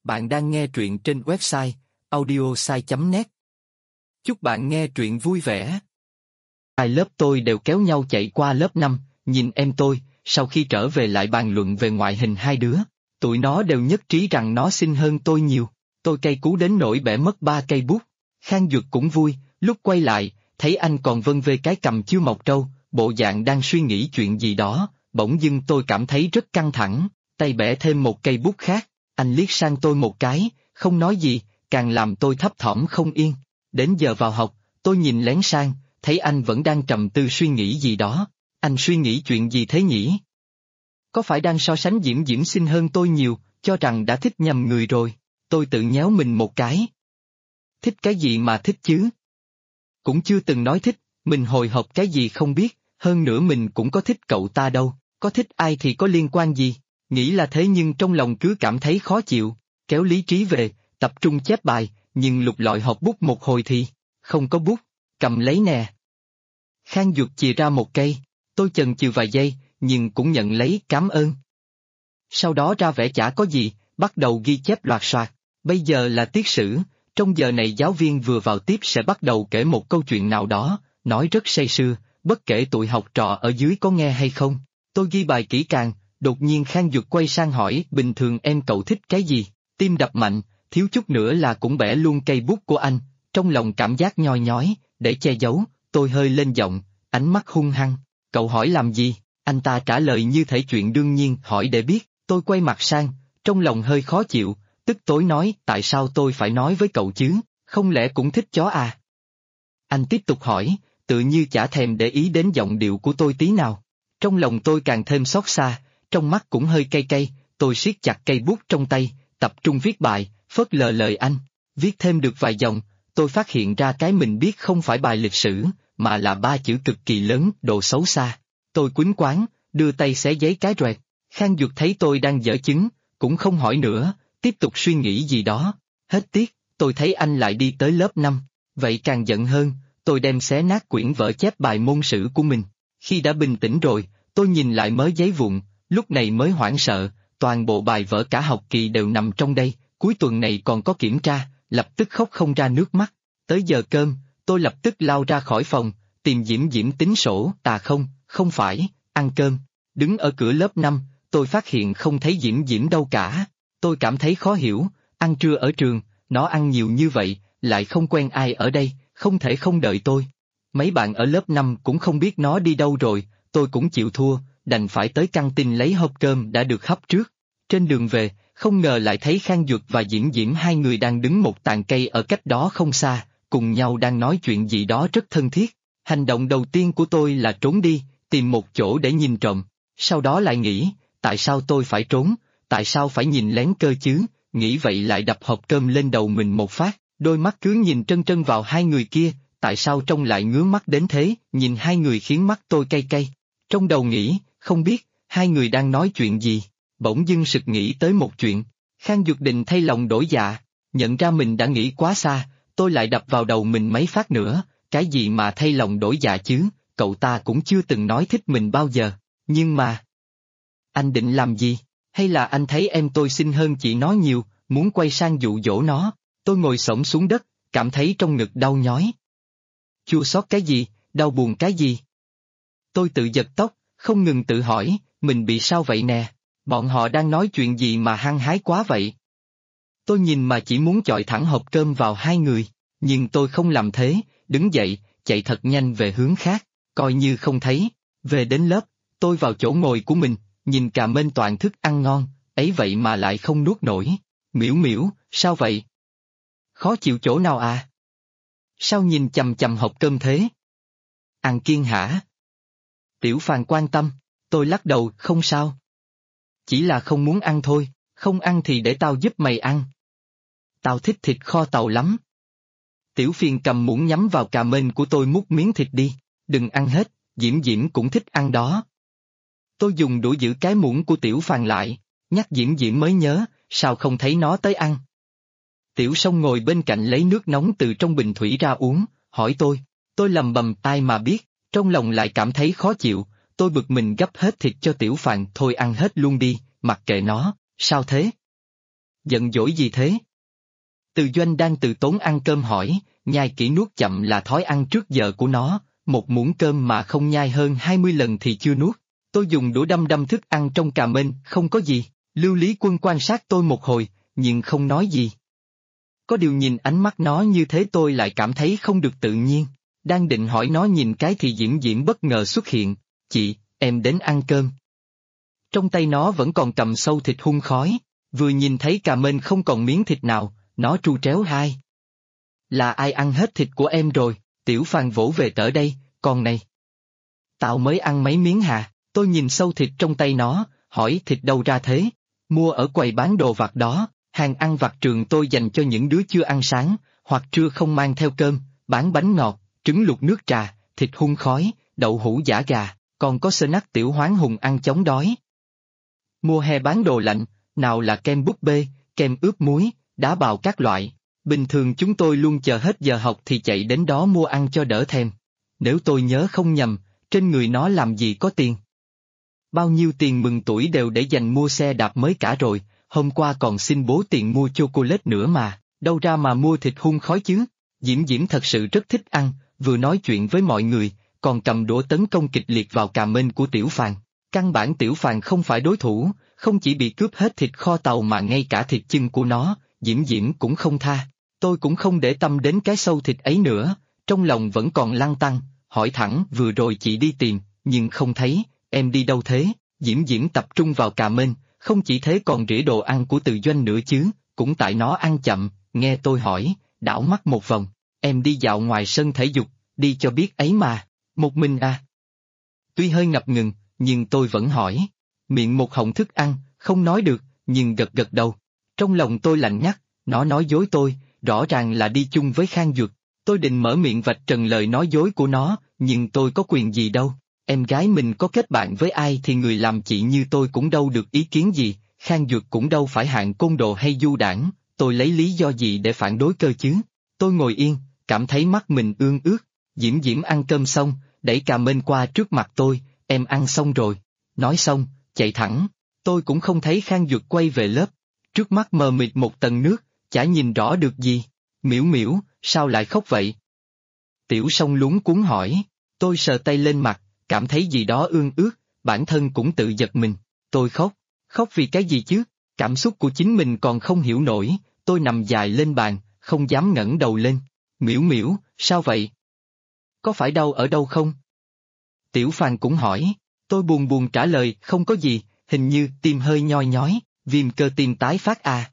Bạn đang nghe truyện trên website audiosai.net. Chúc bạn nghe truyện vui vẻ. Hai lớp tôi đều kéo nhau chạy qua lớp 5, nhìn em tôi, sau khi trở về lại bàn luận về ngoại hình hai đứa. Tụi nó đều nhất trí rằng nó xinh hơn tôi nhiều. Tôi cay cú đến nỗi bẻ mất 3 cây bút. Khang Duật cũng vui, lúc quay lại, thấy anh còn vân vê cái cằm chưa mọc trâu, bộ dạng đang suy nghĩ chuyện gì đó, bỗng dưng tôi cảm thấy rất căng thẳng, tay bẻ thêm một cây bút khác. Anh liếc sang tôi một cái, không nói gì, càng làm tôi thấp thỏm không yên. Đến giờ vào học, tôi nhìn lén sang, thấy anh vẫn đang trầm tư suy nghĩ gì đó. Anh suy nghĩ chuyện gì thế nhỉ? Có phải đang so sánh Diễm Diễm xinh hơn tôi nhiều, cho rằng đã thích nhầm người rồi? Tôi tự nhéo mình một cái. Thích cái gì mà thích chứ? Cũng chưa từng nói thích, mình hồi hộp cái gì không biết, hơn nữa mình cũng có thích cậu ta đâu, có thích ai thì có liên quan gì? Nghĩ là thế nhưng trong lòng cứ cảm thấy khó chịu, kéo lý trí về, tập trung chép bài, nhưng lục lọi hộp bút một hồi thì, không có bút, cầm lấy nè. Khang Duật chìa ra một cây, tôi chần chừ vài giây, nhưng cũng nhận lấy cảm ơn. Sau đó ra vẻ chả có gì, bắt đầu ghi chép loạt soạt, bây giờ là tiết sử, trong giờ này giáo viên vừa vào tiếp sẽ bắt đầu kể một câu chuyện nào đó, nói rất say sưa, bất kể tụi học trò ở dưới có nghe hay không. Tôi ghi bài kỹ càng. Đột nhiên Khang Duật quay sang hỏi bình thường em cậu thích cái gì, tim đập mạnh, thiếu chút nữa là cũng bẻ luôn cây bút của anh, trong lòng cảm giác nhoi nhói, để che giấu, tôi hơi lên giọng, ánh mắt hung hăng, cậu hỏi làm gì, anh ta trả lời như thể chuyện đương nhiên hỏi để biết, tôi quay mặt sang, trong lòng hơi khó chịu, tức tối nói tại sao tôi phải nói với cậu chứ, không lẽ cũng thích chó à? Anh tiếp tục hỏi, tự như chả thèm để ý đến giọng điệu của tôi tí nào, trong lòng tôi càng thêm xót xa. Trong mắt cũng hơi cay cay, tôi siết chặt cây bút trong tay, tập trung viết bài, phớt lờ lời anh. Viết thêm được vài dòng, tôi phát hiện ra cái mình biết không phải bài lịch sử, mà là 3 chữ cực kỳ lớn, độ xấu xa. Tôi quýnh quáng, đưa tay xé giấy cái roẹt. Khang Duật thấy tôi đang dở chứng, cũng không hỏi nữa, tiếp tục suy nghĩ gì đó. Hết tiết, tôi thấy anh lại đi tới lớp 5, vậy càng giận hơn, tôi đem xé nát quyển vở chép bài môn sử của mình. Khi đã bình tĩnh rồi, tôi nhìn lại mớ giấy vụn. Lúc này mới hoảng sợ, toàn bộ bài vở cả học kỳ đều nằm trong đây, cuối tuần này còn có kiểm tra, lập tức khóc không ra nước mắt. Tới giờ cơm, tôi lập tức lao ra khỏi phòng, tìm Diễm Diễm tính sổ, không phải, ăn cơm. Đứng ở cửa lớp 5, tôi phát hiện không thấy Diễm Diễm đâu cả. Tôi cảm thấy khó hiểu, ăn trưa ở trường, nó ăn nhiều như vậy, lại không quen ai ở đây, không thể không đợi tôi. Mấy bạn ở lớp 5 cũng không biết nó đi đâu rồi, tôi cũng chịu thua. Đành phải tới căng tin lấy hộp cơm đã được hấp trước. Trên đường về, không ngờ lại thấy Khang Duật và Diễm Diễm hai người đang đứng một tàn cây ở cách đó không xa, cùng nhau đang nói chuyện gì đó rất thân thiết. Hành động đầu tiên của tôi là trốn đi, tìm một chỗ để nhìn trộm. Sau đó lại nghĩ, tại sao tôi phải trốn, tại sao phải nhìn lén cơ chứ, nghĩ vậy lại đập hộp cơm lên đầu mình một phát, đôi mắt cứ nhìn trân trân vào hai người kia, tại sao trông lại ngứa mắt đến thế, nhìn hai người khiến mắt tôi cay cay. Trong đầu nghĩ, không biết, hai người đang nói chuyện gì, bỗng dưng sực nghĩ tới một chuyện. Khang Duật định thay lòng đổi dạ, nhận ra mình đã nghĩ quá xa, tôi lại đập vào đầu mình mấy phát nữa, cái gì mà thay lòng đổi dạ chứ, cậu ta cũng chưa từng nói thích mình bao giờ, nhưng mà... Anh định làm gì? Hay là anh thấy em tôi xinh hơn chị nó nhiều, muốn quay sang dụ dỗ nó? Tôi ngồi xổm xuống đất, cảm thấy trong ngực đau nhói. Chua xót cái gì, đau buồn cái gì? Tôi tự giật tóc, không ngừng tự hỏi, mình bị sao vậy nè, bọn họ đang nói chuyện gì mà hăng hái quá vậy? Tôi nhìn mà chỉ muốn chọi thẳng hộp cơm vào hai người, nhưng tôi không làm thế, đứng dậy, chạy thật nhanh về hướng khác, coi như không thấy. Về đến lớp, tôi vào chỗ ngồi của mình, nhìn cả mênh toàn thức ăn ngon, ấy vậy mà lại không nuốt nổi. Miễu Miễu, sao vậy? Khó chịu chỗ nào à? Sao nhìn chằm chằm hộp cơm thế? Ăn kiêng hả? Tiểu Phàn quan tâm, tôi lắc đầu, không sao. Chỉ là không muốn ăn thôi, không ăn thì để tao giúp mày ăn. Tao thích thịt kho tàu lắm. Tiểu Phiền cầm muỗng nhắm vào cà mên của tôi múc miếng thịt đi, đừng ăn hết, Diễm Diễm cũng thích ăn đó. Tôi dùng đũa giữ cái muỗng của Tiểu Phàn lại, nhắc Diễm Diễm mới nhớ, sao không thấy nó tới ăn. Tiểu Song ngồi bên cạnh lấy nước nóng từ trong bình thủy ra uống, hỏi tôi lầm bầm tai mà biết, trong lòng lại cảm thấy khó chịu, tôi bực mình gấp hết thịt cho Tiểu Phàn, thôi ăn hết luôn đi, mặc kệ nó, sao thế? giận dỗi gì thế? Từ Doanh đang từ tốn ăn cơm hỏi, nhai kỹ nuốt chậm là thói ăn trước giờ của nó, một muỗng cơm mà không nhai hơn 20 lần thì chưa nuốt. Tôi dùng đũa đâm đâm thức ăn trong cà mên, không có gì. Lưu Lý Quân quan sát tôi một hồi, nhưng không nói gì. Có điều nhìn ánh mắt nó như thế tôi lại cảm thấy không được tự nhiên. Đang định hỏi nó nhìn cái thì Diễm Diễm bất ngờ xuất hiện, chị, em đến ăn cơm. Trong tay nó vẫn còn cầm sâu thịt hun khói, vừa nhìn thấy cà mên không còn miếng thịt nào, nó tru tréo hai. Là ai ăn hết thịt của em rồi? Tiểu Phàn vỗ về tở đây, con này. Tao mới ăn mấy miếng hà, tôi nhìn sâu thịt trong tay nó, hỏi thịt đâu ra thế? Mua ở quầy bán đồ vặt đó, hàng ăn vặt trường tôi dành cho những đứa chưa ăn sáng, hoặc trưa không mang theo cơm, bán bánh ngọt, trứng luộc nước trà, thịt hun khói, đậu hũ chả gà, còn có snack Tiểu Hoán Hùng ăn chống đói. Mùa hè bán đồ lạnh, nào là kem búp bê, kem ướp muối, đá bào các loại. Bình thường chúng tôi luôn chờ hết giờ học thì chạy đến đó mua ăn cho đỡ thèm. Nếu tôi nhớ không nhầm, trên người nó làm gì có tiền. Bao nhiêu tiền mừng tuổi đều để dành mua xe đạp mới cả rồi, hôm qua còn xin bố tiền mua chocolate nữa mà, đâu ra mà mua thịt hun khói chứ. Diễm Diễm thật sự rất thích ăn, vừa nói chuyện với mọi người, còn cầm đũa tấn công kịch liệt vào cà mên của Tiểu Phàn. Căn bản Tiểu Phàn không phải đối thủ, không chỉ bị cướp hết thịt kho tàu mà ngay cả thịt chưng của nó, Diễm Diễm cũng không tha. Tôi cũng không để tâm đến cái sâu thịt ấy nữa, trong lòng vẫn còn lăn tăn, hỏi thẳng vừa rồi chị đi tìm, nhưng không thấy, em đi đâu thế? Diễm Diễm tập trung vào cà mên, không chỉ thế còn rỉa đồ ăn của Từ Doanh nữa chứ, cũng tại nó ăn chậm, nghe tôi hỏi, đảo mắt một vòng, em đi dạo ngoài sân thể dục, đi cho biết ấy mà, một mình à? Tuy hơi ngập ngừng, nhưng tôi vẫn hỏi, miệng một họng thức ăn, không nói được, nhưng gật gật đầu. Trong lòng tôi lạnh nhắc, nó nói dối tôi, rõ ràng là đi chung với Khang Duật. Tôi định mở miệng vạch trần lời nói dối của nó, nhưng tôi có quyền gì đâu. Em gái mình có kết bạn với ai thì người làm chị như tôi cũng đâu được ý kiến gì, Khang Duật cũng đâu phải hạng côn đồ hay du đảng, tôi lấy lý do gì để phản đối cơ chứ. Tôi ngồi yên, cảm thấy mắt mình ương ướt, Diễm Diễm ăn cơm xong, đẩy cà mên qua trước mặt tôi, em ăn xong rồi. Nói xong, chạy thẳng, tôi cũng không thấy Khang Duật quay về lớp, trước mắt mờ mịt một tầng nước, chả nhìn rõ được gì. Miễu Miễu, sao lại khóc vậy? Tiểu Song luống cuống hỏi, tôi sờ tay lên mặt, cảm thấy gì đó ương ướt, bản thân cũng tự giật mình, tôi khóc, khóc vì cái gì chứ, cảm xúc của chính mình còn không hiểu nổi, tôi nằm dài lên bàn, không dám ngẩng đầu lên. Miễu Miễu, sao vậy? Có phải đau ở đâu không? Tiểu Phàn cũng hỏi, tôi buồn buồn trả lời, không có gì, hình như tim hơi nhoi nhói, viêm cơ tim tái phát à.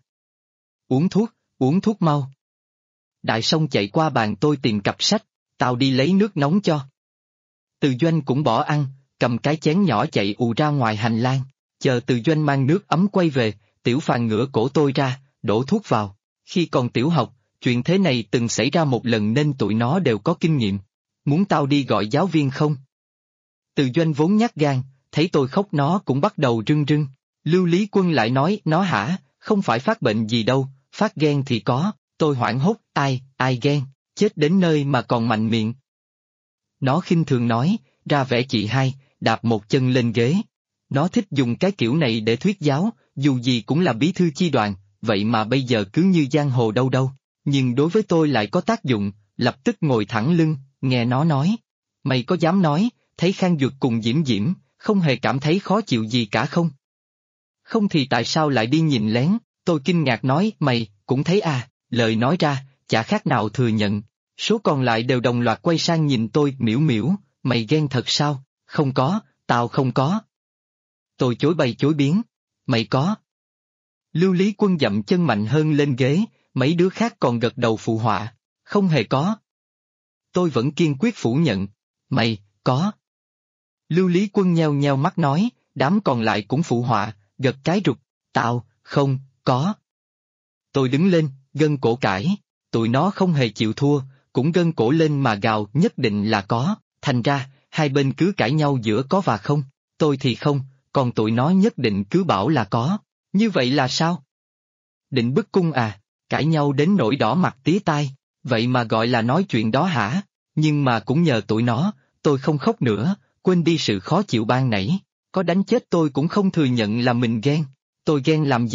Uống thuốc mau. Đại Song chạy qua bàn tôi tìm cặp sách, tao đi lấy nước nóng cho. Từ Doanh cũng bỏ ăn, cầm cái chén nhỏ chạy ù ra ngoài hành lang, chờ Từ Doanh mang nước ấm quay về, Tiểu Phàn ngửa cổ tôi ra, đổ thuốc vào. Khi còn tiểu học, chuyện thế này từng xảy ra một lần nên tụi nó đều có kinh nghiệm. Muốn tao đi gọi giáo viên không? Từ Doanh vốn nhát gan, thấy tôi khóc nó cũng bắt đầu rưng rưng. Lưu Lý Quân lại nói, nó hả, không phải phát bệnh gì đâu, phát ghen thì có. Tôi hoảng hốt, ai ghen, chết đến nơi mà còn mạnh miệng. Nó khinh thường nói, ra vẻ chị hai, đạp một chân lên ghế. Nó thích dùng cái kiểu này để thuyết giáo, dù gì cũng là bí thư chi đoàn, vậy mà bây giờ cứ như giang hồ đâu đâu. Nhưng đối với tôi lại có tác dụng, lập tức ngồi thẳng lưng, nghe nó nói. Mày có dám nói, thấy Khang Duật cùng Diễm Diễm, không hề cảm thấy khó chịu gì cả không? Không thì tại sao lại đi nhìn lén? Tôi kinh ngạc nói, mày, cũng thấy à, lời nói ra, chả khác nào thừa nhận. Số còn lại đều đồng loạt quay sang nhìn tôi, Miễu Miễu, mày ghen thật sao? Không có, tao không có. Tôi chối bay chối biến, mày có. Lưu Lý Quân dậm chân mạnh hơn lên ghế, mấy đứa khác còn gật đầu phụ họa, không hề có. Tôi vẫn kiên quyết phủ nhận, mày, có. Lưu Lý Quân nheo nheo mắt nói, đám còn lại cũng phụ họa, gật cái rụt, tao, không, có. Tôi đứng lên, gân cổ cãi, tụi nó không hề chịu thua, cũng gân cổ lên mà gào nhất định là có, thành ra, hai bên cứ cãi nhau giữa có và không, tôi thì không, còn tụi nó nhất định cứ bảo là có, như vậy là sao? Định bức cung à, cãi nhau đến nỗi đỏ mặt tía tai, vậy mà gọi là nói chuyện đó hả? Nhưng mà cũng nhờ tụi nó, tôi không khóc nữa, quên đi sự khó chịu ban nãy, có đánh chết tôi cũng không thừa nhận là mình ghen, tôi ghen làm gì?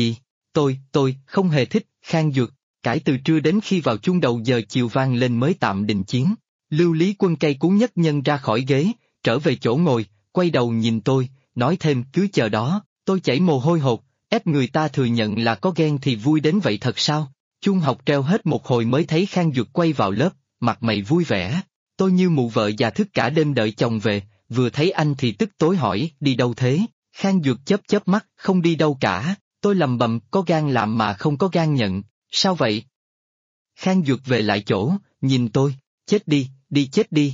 Tôi không hề thích. Khang Duật, cãi từ trưa đến khi vào chuông đầu giờ chiều vang lên mới tạm đình chiến. Lưu Lý Quân cay cú nhất nhân ra khỏi ghế, trở về chỗ ngồi, quay đầu nhìn tôi, nói thêm cứ chờ đó. Tôi chảy mồ hôi hột, ép người ta thừa nhận là có ghen thì vui đến vậy thật sao? Chuông học treo hết một hồi mới thấy Khang Duật quay vào lớp, mặt mày vui vẻ. Tôi như mụ vợ già thức cả đêm đợi chồng về, vừa thấy anh thì tức tối hỏi, đi đâu thế? Khang Duật chớp chớp mắt, không đi đâu cả. Tôi lầm bầm, có gan làm mà không có gan nhận, sao vậy? Khang Duật về lại chỗ, nhìn tôi, chết đi, đi chết đi.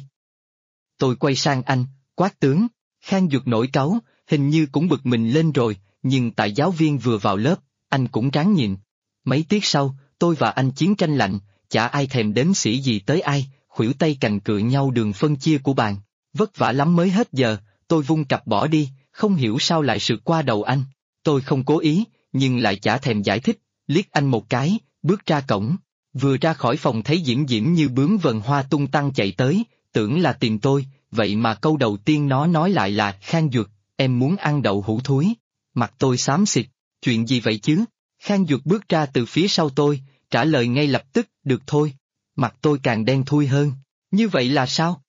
Tôi quay sang anh, quát tướng. Khang Duật nổi cáu, hình như cũng bực mình lên rồi, nhưng tại giáo viên vừa vào lớp, anh cũng ráng nhịn. Mấy tiết sau, tôi và anh chiến tranh lạnh, chả ai thèm đếm xỉa gì tới ai, khuỷu tay cành cựa nhau đường phân chia của bàn. Vất vả lắm mới hết giờ, tôi vung cặp bỏ đi, không hiểu sao lại sượt qua đầu anh. Tôi không cố ý, nhưng lại chả thèm giải thích, liếc anh một cái, bước ra cổng. Vừa ra khỏi phòng thấy Diễm Diễm như bướm vần hoa tung tăng chạy tới, tưởng là tìm tôi, vậy mà câu đầu tiên nó nói lại là Khang Duật, em muốn ăn đậu hũ thúi. Mặt tôi xám xịt, chuyện gì vậy chứ? Khang Duật bước ra từ phía sau tôi, trả lời ngay lập tức, được thôi. Mặt tôi càng đen thui hơn, như vậy là sao?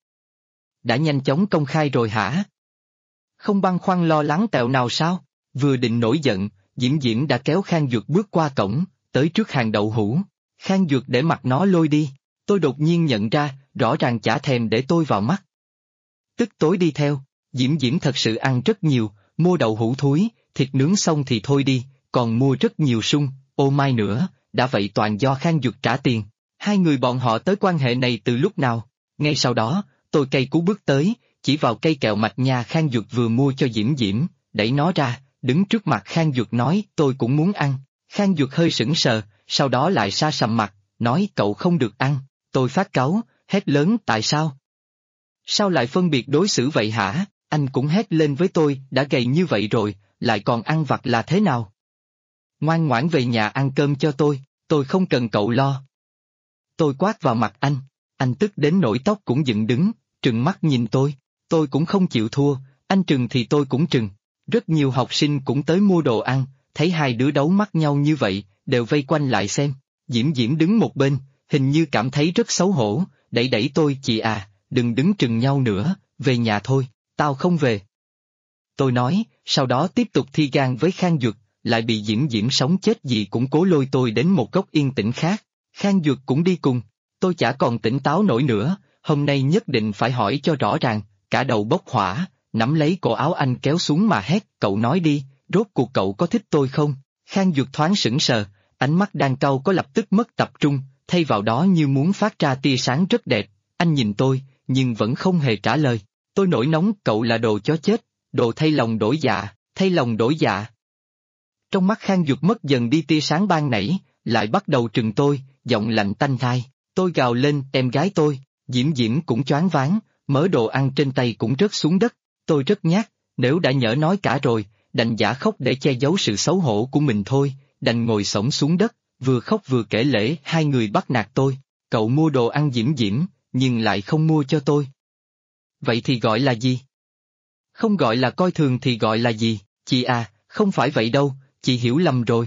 Đã nhanh chóng công khai rồi hả? Không băn khoăn lo lắng tẹo nào sao? Vừa định nổi giận, Diễm Diễm đã kéo Khang Duật bước qua cổng, tới trước hàng đậu hũ. Khang Duật để mặt nó lôi đi, tôi đột nhiên nhận ra, rõ ràng chả thèm để tôi vào mắt. Tức tối đi theo, Diễm Diễm thật sự ăn rất nhiều, mua đậu hũ thúi, thịt nướng xong thì thôi đi, còn mua rất nhiều sung, ô mai nữa, đã vậy toàn do Khang Duật trả tiền. Hai người bọn họ tới quan hệ này từ lúc nào? Ngay sau đó, tôi cay cú bước tới, chỉ vào cây kẹo mạch nha Khang Duật vừa mua cho Diễm Diễm, đẩy nó ra, đứng trước mặt Khang Duật nói tôi cũng muốn ăn. Khang Duật hơi sững sờ, sau đó lại sa sầm mặt, nói cậu không được ăn. Tôi phát cáu, hét lớn tại sao? Sao lại phân biệt đối xử vậy hả? Anh cũng hét lên với tôi, đã gầy như vậy rồi, lại còn ăn vặt là thế nào? Ngoan ngoãn về nhà ăn cơm cho tôi không cần cậu lo. Tôi quát vào mặt anh tức đến nỗi tóc cũng dựng đứng, trừng mắt nhìn tôi cũng không chịu thua, anh trừng thì tôi cũng trừng. Rất nhiều học sinh cũng tới mua đồ ăn, thấy hai đứa đấu mắt nhau như vậy, đều vây quanh lại xem. Diễm Diễm đứng một bên, hình như cảm thấy rất xấu hổ, đẩy tôi chị à, đừng đứng trừng nhau nữa, về nhà thôi, tao không về. Tôi nói, sau đó tiếp tục thi gan với Khang Duật, lại bị Diễm Diễm sống chết gì cũng cố lôi tôi đến một góc yên tĩnh khác. Khang Duật cũng đi cùng, tôi chả còn tỉnh táo nổi nữa, hôm nay nhất định phải hỏi cho rõ ràng, cả đầu bốc hỏa, nắm lấy cổ áo anh kéo xuống mà hét, cậu nói đi, rốt cuộc cậu có thích tôi không? Khang Duật thoáng sững sờ, ánh mắt đang cau có lập tức mất tập trung, thay vào đó như muốn phát ra tia sáng rất đẹp, anh nhìn tôi, nhưng vẫn không hề trả lời. Tôi nổi nóng, cậu là đồ chó chết, đồ thay lòng đổi dạ, thay lòng đổi dạ. Trong mắt Khang Duật mất dần đi tia sáng ban nãy, lại bắt đầu trừng tôi, giọng lạnh tanh thai. Tôi gào lên, em gái tôi, Diễm Diễm cũng choáng váng, mớ đồ ăn trên tay cũng rớt xuống đất. Tôi rất nhát, nếu đã nhỡ nói cả rồi, đành giả khóc để che giấu sự xấu hổ của mình thôi, đành ngồi xổm xuống đất, vừa khóc vừa kể lể hai người bắt nạt tôi. Cậu mua đồ ăn Diễm Diễm, nhưng lại không mua cho tôi. Vậy thì gọi là gì? Không gọi là coi thường thì gọi là gì? Chị à, không phải vậy đâu, chị hiểu lầm rồi.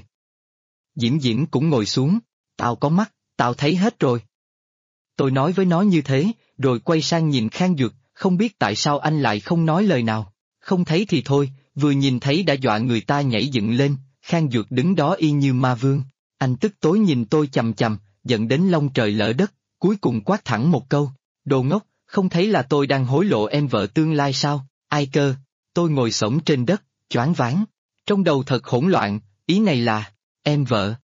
Diễm Diễm cũng ngồi xuống, tao có mắt, tao thấy hết rồi. Tôi nói với nó như thế, rồi quay sang nhìn Khang Duật, không biết tại sao anh lại không nói lời nào. Không thấy thì thôi, vừa nhìn thấy đã dọa người ta nhảy dựng lên, Khang Duật đứng đó y như ma vương. Anh tức tối nhìn tôi chằm chằm, giận đến lông trời lỡ đất, cuối cùng quát thẳng một câu, đồ ngốc, không thấy là tôi đang hối lộ em vợ tương lai sao, ai cơ? Tôi ngồi xổm trên đất, choáng váng. Trong đầu thật hỗn loạn, ý này là, em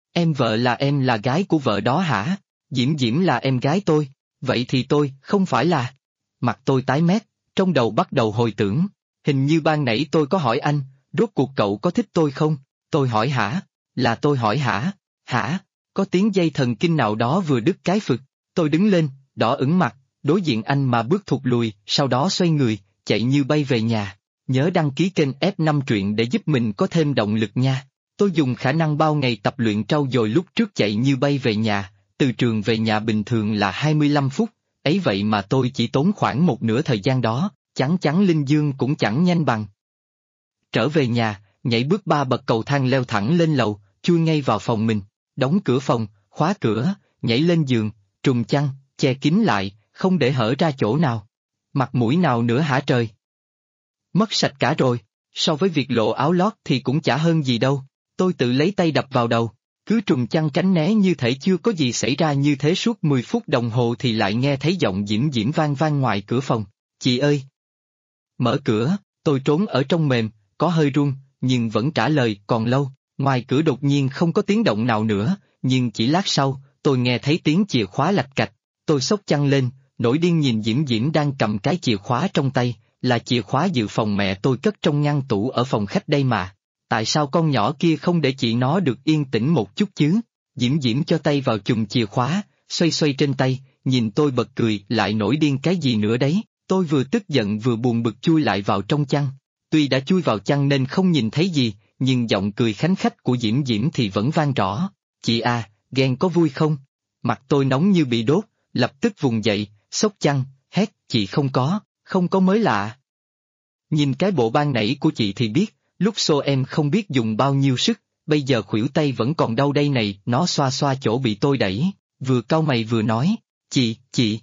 vợ là em là gái của vợ đó hả? Diễm Diễm là em gái tôi, vậy thì tôi không phải là... Mặt tôi tái mét, trong đầu bắt đầu hồi tưởng, hình như ban nãy tôi có hỏi anh, rốt cuộc cậu có thích tôi không? Tôi hỏi hả? Là tôi hỏi hả? Hả? Có tiếng dây thần kinh nào đó vừa đứt cái phực, tôi đứng lên, đỏ ửng mặt, đối diện anh mà bước thụt lùi, sau đó xoay người, chạy như bay về nhà. Nhớ đăng ký kênh F5 truyện để giúp mình có thêm động lực nha. Tôi dùng khả năng bao ngày tập luyện trau dồi lúc trước chạy như bay về nhà, từ trường về nhà bình thường là 25 phút, ấy vậy mà tôi chỉ tốn khoảng một nửa thời gian đó, chắn chắn Linh Dương cũng chẳng nhanh bằng. Trở về nhà, nhảy bước 3 bậc cầu thang leo thẳng lên lầu, chui ngay vào phòng mình, đóng cửa phòng, khóa cửa, nhảy lên giường, trùm chăn, che kín lại, không để hở ra chỗ nào. Mặt mũi nào nữa hả trời? Mất sạch cả rồi, so với việc lộ áo lót thì cũng chả hơn gì đâu. Tôi tự lấy tay đập vào đầu, cứ trùm chăn tránh né như thể chưa có gì xảy ra như thế suốt 10 phút đồng hồ thì lại nghe thấy giọng Diễm Diễm vang vang ngoài cửa phòng. Chị ơi! Mở cửa, tôi trốn ở trong mềm, có hơi run, nhưng vẫn trả lời còn lâu. Ngoài cửa đột nhiên không có tiếng động nào nữa, nhưng chỉ lát sau, tôi nghe thấy tiếng chìa khóa lạch cạch. Tôi xốc chăn lên, nổi điên nhìn Diễm Diễm đang cầm cái chìa khóa trong tay, là chìa khóa dự phòng mẹ tôi cất trong ngăn tủ ở phòng khách đây mà. Tại sao con nhỏ kia không để chị nó được yên tĩnh một chút chứ? Diễm Diễm cho tay vào chùm chìa khóa, xoay xoay trên tay, nhìn tôi bật cười, lại nổi điên cái gì nữa đấy. Tôi vừa tức giận vừa buồn bực chui lại vào trong chăn. Tuy đã chui vào chăn nên không nhìn thấy gì, nhưng giọng cười khánh khách của Diễm Diễm thì vẫn vang rõ. Chị à, ghen có vui không? Mặt tôi nóng như bị đốt, lập tức vùng dậy, xốc chăn, hét, chị không có mới lạ. Nhìn cái bộ ban nãy của chị thì biết, lúc xô em không biết dùng bao nhiêu sức, bây giờ khuỷu tay vẫn còn đau đây này. Nó xoa xoa chỗ bị tôi đẩy, vừa cau mày vừa nói, chị.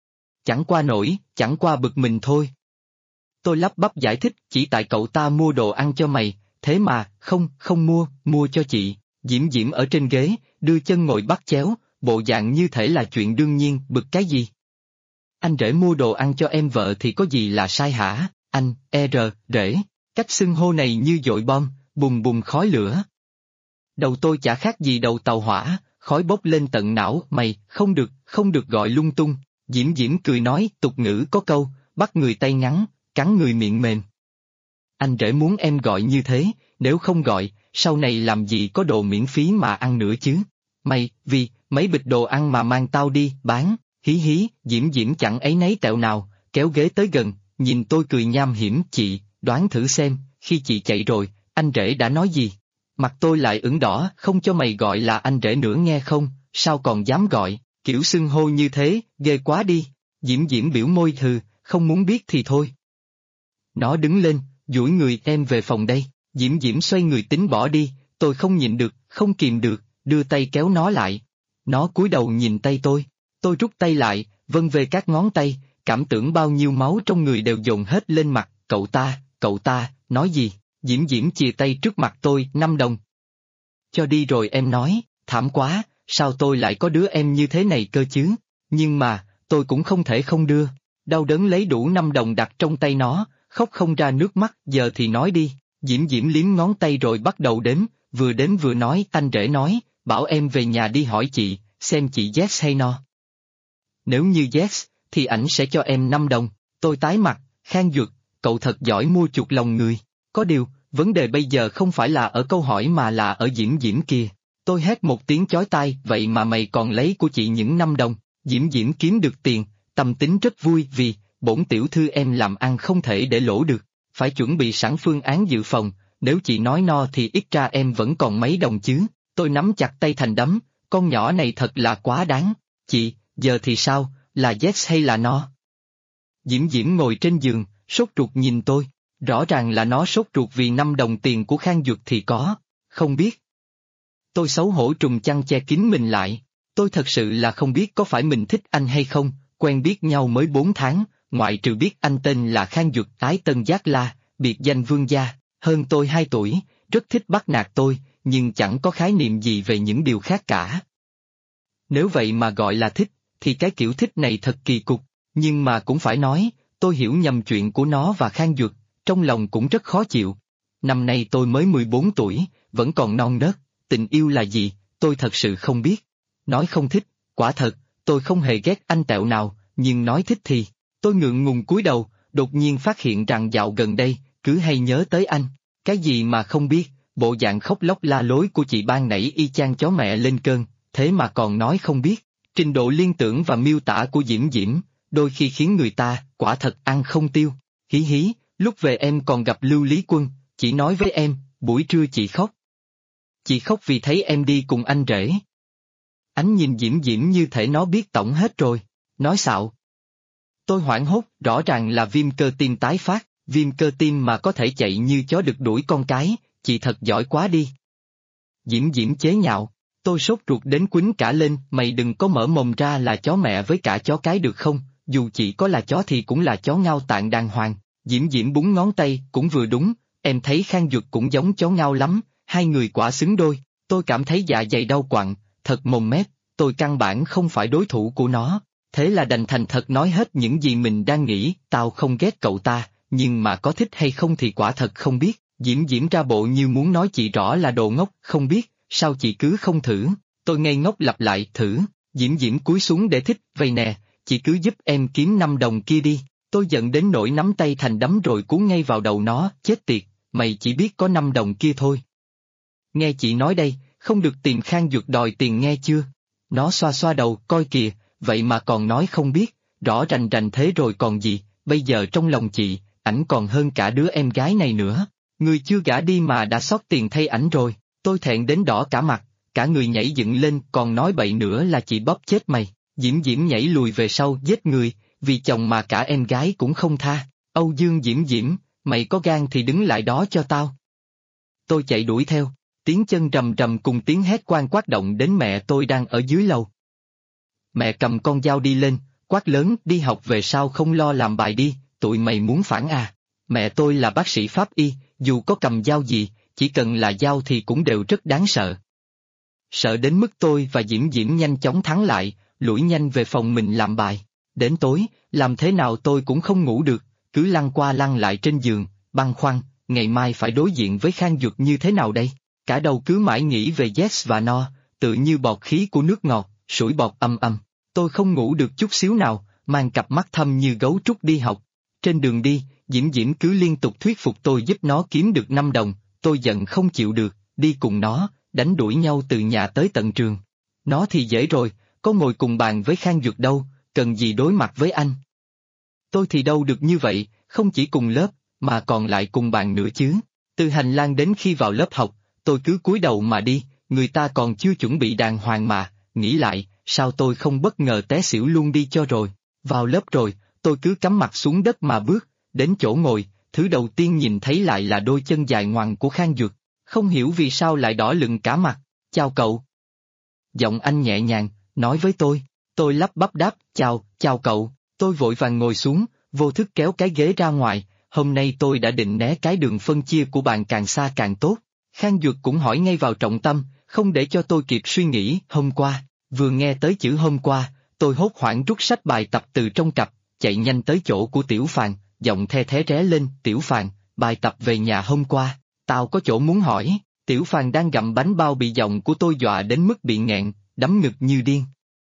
Chẳng qua bực mình thôi. Tôi lắp bắp giải thích, chỉ tại cậu ta mua đồ ăn cho mày, thế mà, không mua cho chị. Diễm Diễm ở trên ghế, đưa chân ngồi bắt chéo, bộ dạng như thể là chuyện đương nhiên, bực cái gì? Anh rể mua đồ ăn cho em vợ thì có gì là sai hả? Anh, rể, cách xưng hô này như dội bom, bùng bùng khói lửa. Đầu tôi chả khác gì đầu tàu hỏa, khói bốc lên tận não. Mày, không được gọi lung tung. Diễm Diễm cười nói, tục ngữ có câu, bắt người tay ngắn, cắn người miệng mềm. Anh rể muốn em gọi như thế, nếu không gọi, sau này làm gì có đồ miễn phí mà ăn nữa chứ? Mày, vì mấy bịch đồ ăn mà mang tao đi, bán, hí, Diễm Diễm chẳng áy náy tẹo nào, kéo ghế tới gần, nhìn tôi cười nham hiểm. Chị, đoán thử xem, khi chị chạy rồi, anh rể đã nói gì? Mặt tôi lại ửng đỏ, không cho mày gọi là anh rể nữa nghe không, sao còn dám gọi, kiểu xưng hô như thế, ghê quá đi. Diễm Diễm biểu môi thừ, không muốn biết thì thôi. Nó đứng lên, duỗi người, em về phòng đây. Diễm Diễm xoay người tính bỏ đi, tôi không nhịn được, không kìm được, đưa tay kéo nó lại. Nó cúi đầu nhìn tay tôi rút tay lại, vân về các ngón tay, cảm tưởng bao nhiêu máu trong người đều dồn hết lên mặt. Cậu ta, nói gì? Diễm Diễm chìa tay trước mặt tôi, 5 đồng. Cho đi rồi em nói, thảm quá, sao tôi lại có đứa em như thế này cơ chứ? Nhưng mà, tôi cũng không thể không đưa. Đau đớn lấy đủ 5 đồng đặt trong tay nó, khóc không ra nước mắt. Giờ thì nói đi. Diễm Diễm liếm ngón tay rồi bắt đầu đếm vừa nói, anh rể nói, bảo em về nhà đi hỏi chị, xem chị yes hay no. Nếu như yes, thì ảnh sẽ cho em 5 đồng. Tôi tái mặt, Khang Duật, cậu thật giỏi mua chuộc lòng người. Có điều, vấn đề bây giờ không phải là ở câu hỏi mà là ở Diễm Diễm kìa. Tôi hét một tiếng chói tai, vậy mà mày còn lấy của chị những 5 đồng. Diễm Diễm kiếm được tiền, tâm tính rất vui vì, bổn tiểu thư em làm ăn không thể để lỗ được. Phải chuẩn bị sẵn phương án dự phòng, nếu chị nói no thì ít ra em vẫn còn mấy đồng chứ. Tôi nắm chặt tay thành đấm, con nhỏ này thật là quá đáng. Chị, giờ thì sao, là yes hay là no? Diễm Diễm ngồi trên giường, sốt ruột nhìn tôi, rõ ràng là nó sốt ruột vì 5 đồng tiền của Khang Duật thì có, không biết. Tôi xấu hổ trùm chăn che kín mình lại, tôi thật sự là không biết có phải mình thích anh hay không, quen biết nhau mới 4 tháng, ngoại trừ biết anh tên là Khang Duật Ái Tân Giác La, biệt danh Vương Gia, hơn tôi 2 tuổi, rất thích bắt nạt tôi, nhưng chẳng có khái niệm gì về những điều khác cả. Nếu vậy mà gọi là thích, thì cái kiểu thích này thật kỳ cục, nhưng mà cũng phải nói, tôi hiểu nhầm chuyện của nó và Khang Duật, trong lòng cũng rất khó chịu. Năm nay tôi mới 14 tuổi, vẫn còn non nớt, tình yêu là gì, tôi thật sự không biết. Nói không thích, quả thật, tôi không hề ghét anh tẹo nào, nhưng nói thích thì, tôi ngượng ngùng cúi đầu, đột nhiên phát hiện rằng dạo gần đây, cứ hay nhớ tới anh. Cái gì mà không biết, bộ dạng khóc lóc la lối của chị ban nãy y chang chó mẹ lên cơn, thế mà còn nói không biết. Trình độ liên tưởng và miêu tả của Diễm Diễm, đôi khi khiến người ta, quả thật ăn không tiêu. Hí, lúc về em còn gặp Lưu Lý Quân, chỉ nói với em, buổi trưa chị khóc. Chị khóc vì thấy em đi cùng anh rể. Ánh nhìn Diễm Diễm như thể nó biết tổng hết rồi, nói xạo. Tôi hoảng hốt, rõ ràng là viêm cơ tim tái phát, viêm cơ tim mà có thể chạy như chó đực đuổi con cái, chị thật giỏi quá đi. Diễm Diễm chế nhạo. Tôi sốt ruột đến quýnh cả lên, mày đừng có mở mồm ra là chó mẹ với cả chó cái được không, dù chỉ có là chó thì cũng là chó ngao tạng đàng hoàng. Diễm Diễm búng ngón tay, cũng vừa đúng, em thấy Khang Duật cũng giống chó ngao lắm, hai người quả xứng đôi. Tôi cảm thấy dạ dày đau quặn, thật mồm mép, tôi căn bản không phải đối thủ của nó. Thế là đành thành thật nói hết những gì mình đang nghĩ, tao không ghét cậu ta, nhưng mà có thích hay không thì quả thật không biết. Diễm Diễm ra bộ như muốn nói chị rõ là đồ ngốc, không biết, sao chị cứ không thử. Tôi ngây ngốc lặp lại, thử. Diễm Diễm cúi xuống để thích, vậy nè, chị cứ giúp em kiếm 5 đồng kia đi. Tôi giận đến nỗi nắm tay thành đấm rồi cuốn ngay vào đầu nó, chết tiệt, mày chỉ biết có 5 đồng kia thôi. Nghe chị nói đây, không được tìm Khang Duật đòi tiền nghe chưa? Nó xoa xoa đầu, coi kìa, vậy mà còn nói không biết, rõ rành rành thế rồi còn gì, bây giờ trong lòng chị, ảnh còn hơn cả đứa em gái này nữa. Người chưa gả đi mà đã xót tiền thay ảnh rồi. Tôi thẹn đến đỏ cả mặt, cả người nhảy dựng lên, còn nói bậy nữa là chị bóp chết mày. Diễm Diễm nhảy lùi về sau giết người, vì chồng mà cả em gái cũng không tha. Âu Dương Diễm Diễm, mày có gan thì đứng lại đó cho tao. Tôi chạy đuổi theo, tiếng chân rầm rầm cùng tiếng hét quan quát động đến mẹ tôi đang ở dưới lầu. Mẹ cầm con dao đi lên, quát lớn, đi học về sao không lo làm bài đi, tụi mày muốn phản à. Mẹ tôi là bác sĩ pháp y, dù có cầm dao gì, chỉ cần là dao thì cũng đều rất đáng sợ. Sợ đến mức tôi và Diễm Diễm nhanh chóng thắng lại, lủi nhanh về phòng mình làm bài. Đến tối, làm thế nào tôi cũng không ngủ được, cứ lăn qua lăn lại trên giường, băn khoăn, ngày mai phải đối diện với Khang Duật như thế nào đây? Cả đầu cứ mãi nghĩ về yes và no, tự như bọt khí của nước ngọt, sủi bọt âm âm. Tôi không ngủ được chút xíu nào, mang cặp mắt thâm như gấu trúc đi học. Trên đường đi, Diễm Diễm cứ liên tục thuyết phục tôi giúp nó kiếm được 5 đồng, tôi giận không chịu được, đi cùng nó, đánh đuổi nhau từ nhà tới tận trường. Nó thì dễ rồi, có ngồi cùng bàn với Khang Duật đâu, cần gì đối mặt với anh. Tôi thì đâu được như vậy, không chỉ cùng lớp, mà còn lại cùng bàn nữa chứ. Từ hành lang đến khi vào lớp học, tôi cứ cúi đầu mà đi, người ta còn chưa chuẩn bị đàng hoàng mà, nghĩ lại, sao tôi không bất ngờ té xỉu luôn đi cho rồi. Vào lớp rồi, tôi cứ cắm mặt xuống đất mà bước, đến chỗ ngồi, thứ đầu tiên nhìn thấy lại là đôi chân dài ngoằng của Khang Duật, không hiểu vì sao lại đỏ lựng cả mặt. Chào cậu. Giọng anh nhẹ nhàng, nói với tôi lắp bắp đáp, chào cậu, tôi vội vàng ngồi xuống, vô thức kéo cái ghế ra ngoài, hôm nay tôi đã định né cái đường phân chia của bạn càng xa càng tốt. Khang Duật cũng hỏi ngay vào trọng tâm, không để cho tôi kịp suy nghĩ, hôm qua, vừa nghe tới chữ hôm qua, tôi hốt hoảng rút sách bài tập từ trong cặp, chạy nhanh tới chỗ của Tiểu Phàn, giọng the thé ré lên, Tiểu Phàn, bài tập về nhà hôm qua, tao có chỗ muốn hỏi. Tiểu Phàn đang gặm bánh bao bị giọng của tôi dọa đến mức bị nghẹn, đấm ngực như điên.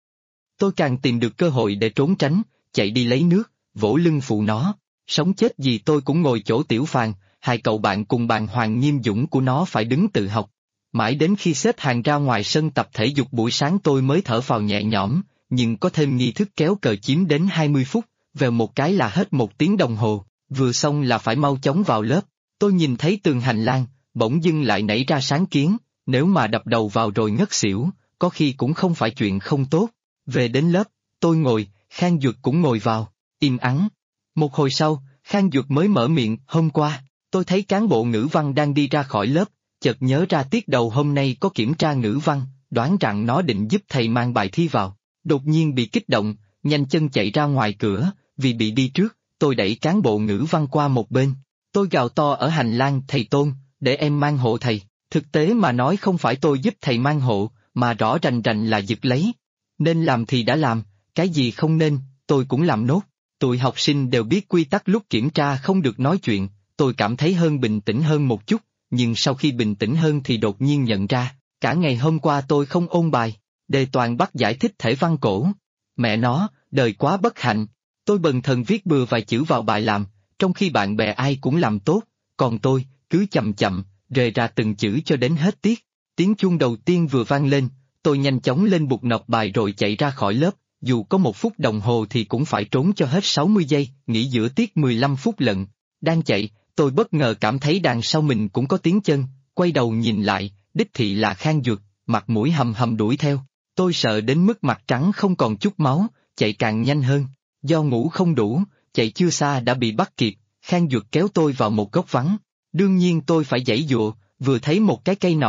Tôi càng tìm được cơ hội để trốn tránh, chạy đi lấy nước, vỗ lưng phụ nó, sống chết gì tôi cũng ngồi chỗ Tiểu Phàn, hai cậu bạn cùng bàn Hoàng Nghiêm Dũng của nó phải đứng tự học. Mãi đến khi xếp hàng ra ngoài sân tập thể dục buổi sáng tôi mới thở phào nhẹ nhõm, nhưng có thêm nghi thức kéo cờ chiếm đến 20 phút, vèo một cái là hết 1 tiếng đồng hồ, vừa xong là phải mau chóng vào lớp. Tôi nhìn thấy tường hành lang, bỗng dưng lại nảy ra sáng kiến, nếu mà đập đầu vào rồi ngất xỉu, có khi cũng không phải chuyện không tốt. Về đến lớp, tôi ngồi, Khang Duật cũng ngồi vào, im ắng. Một hồi sau, Khang Duật mới mở miệng, hôm qua, tôi thấy cán bộ ngữ văn đang đi ra khỏi lớp, chợt nhớ ra tiết đầu hôm nay có kiểm tra ngữ văn, đoán rằng nó định giúp thầy mang bài thi vào. Đột nhiên bị kích động, nhanh chân chạy ra ngoài cửa, vì bị đi trước, tôi đẩy cán bộ ngữ văn qua một bên. Tôi gào to ở hành lang, thầy Tôn, để em mang hộ thầy. Thực tế mà nói không phải tôi giúp thầy mang hộ, mà rõ rành rành là giật lấy. Nên làm thì đã làm, cái gì không nên, tôi cũng làm nốt. Tụi học sinh đều biết quy tắc lúc kiểm tra không được nói chuyện, tôi cảm thấy hơn bình tĩnh hơn một chút, nhưng sau khi bình tĩnh hơn thì đột nhiên nhận ra, cả ngày hôm qua tôi không ôn bài, đề toàn bắt giải thích thể văn cổ. Mẹ nó, đời quá bất hạnh, tôi bần thần viết bừa vài chữ vào bài làm, trong khi bạn bè ai cũng làm tốt, còn tôi, cứ chậm chậm, rề ra từng chữ cho đến hết tiết. Tiếng chuông đầu tiên vừa vang lên, tôi nhanh chóng lên bục nộp bài rồi chạy ra khỏi lớp, dù có 1 phút đồng hồ thì cũng phải trốn cho hết 60 giây, nghỉ giữa tiết 15 phút lận. Đang chạy, tôi bất ngờ cảm thấy đằng sau mình cũng có tiếng chân, quay đầu nhìn lại, đích thị là Khang Duật, mặt mũi hầm hầm đuổi theo. Tôi sợ đến mức mặt trắng không còn chút máu, chạy càng nhanh hơn. Do ngủ không đủ, chạy chưa xa đã bị bắt kịp, Khang Duật kéo tôi vào một góc vắng. Đương nhiên tôi phải giãy giụa, vừa thấy một cái cây nọ,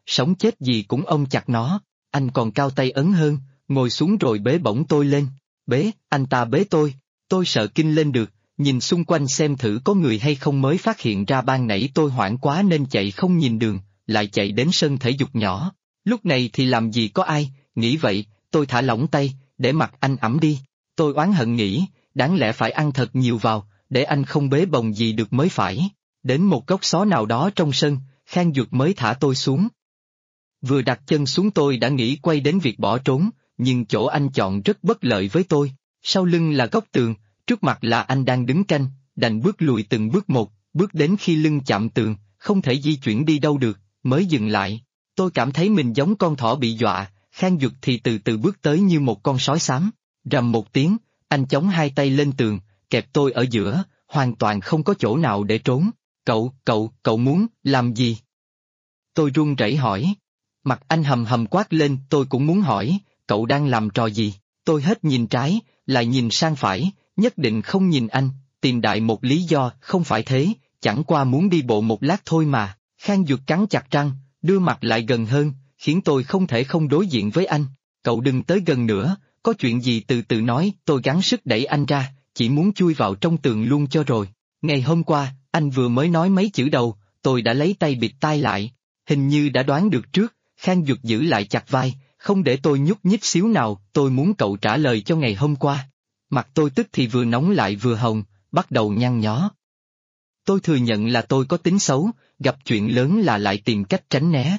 sống chết gì cũng ôm chặt nó. Anh còn cao tay ấn hơn, ngồi xuống rồi bế bổng tôi lên. Bế, anh ta bế tôi sợ kinh lên được, nhìn xung quanh xem thử có người hay không mới phát hiện ra ban nãy tôi hoảng quá nên chạy không nhìn đường, lại chạy đến sân thể dục nhỏ. Lúc này thì làm gì có ai, nghĩ vậy, tôi thả lỏng tay, để mặc anh ẵm đi. Tôi oán hận nghĩ, đáng lẽ phải ăn thật nhiều vào, để anh không bế bồng gì được mới phải. Đến một góc xó nào đó trong sân, Khang Duật mới thả tôi xuống. Vừa đặt chân xuống tôi đã nghĩ quay đến việc bỏ trốn, nhưng chỗ anh chọn rất bất lợi với tôi. Sau lưng là góc tường, trước mặt là anh đang đứng canh, đành bước lùi từng bước một, bước đến khi lưng chạm tường, không thể di chuyển đi đâu được, mới dừng lại. Tôi cảm thấy mình giống con thỏ bị dọa, Khang Duật thì từ từ bước tới như một con sói xám. Rầm một tiếng, anh chống hai tay lên tường, kẹp tôi ở giữa, hoàn toàn không có chỗ nào để trốn. Cậu muốn làm gì? Tôi run rẩy hỏi. Mặt anh hầm hầm quát lên, tôi cũng muốn hỏi, cậu đang làm trò gì? Tôi hết nhìn trái, lại nhìn sang phải, nhất định không nhìn anh, tìm đại một lý do, không phải thế, chẳng qua muốn đi bộ một lát thôi mà. Khang Duật cắn chặt răng, đưa mặt lại gần hơn, khiến tôi không thể không đối diện với anh. Cậu đừng tới gần nữa, có chuyện gì từ từ nói, tôi gắng sức đẩy anh ra, chỉ muốn chui vào trong tường luôn cho rồi. Ngày hôm qua, anh vừa mới nói mấy chữ đầu, tôi đã lấy tay bịt tai lại. Hình như đã đoán được trước, Khang Duật giữ lại chặt vai, không để tôi nhúc nhích xíu nào, tôi muốn cậu trả lời cho ngày hôm qua. Mặt tôi tức thì vừa nóng lại vừa hồng, bắt đầu nhăn nhó. Tôi thừa nhận là tôi có tính xấu, gặp chuyện lớn là lại tìm cách tránh né.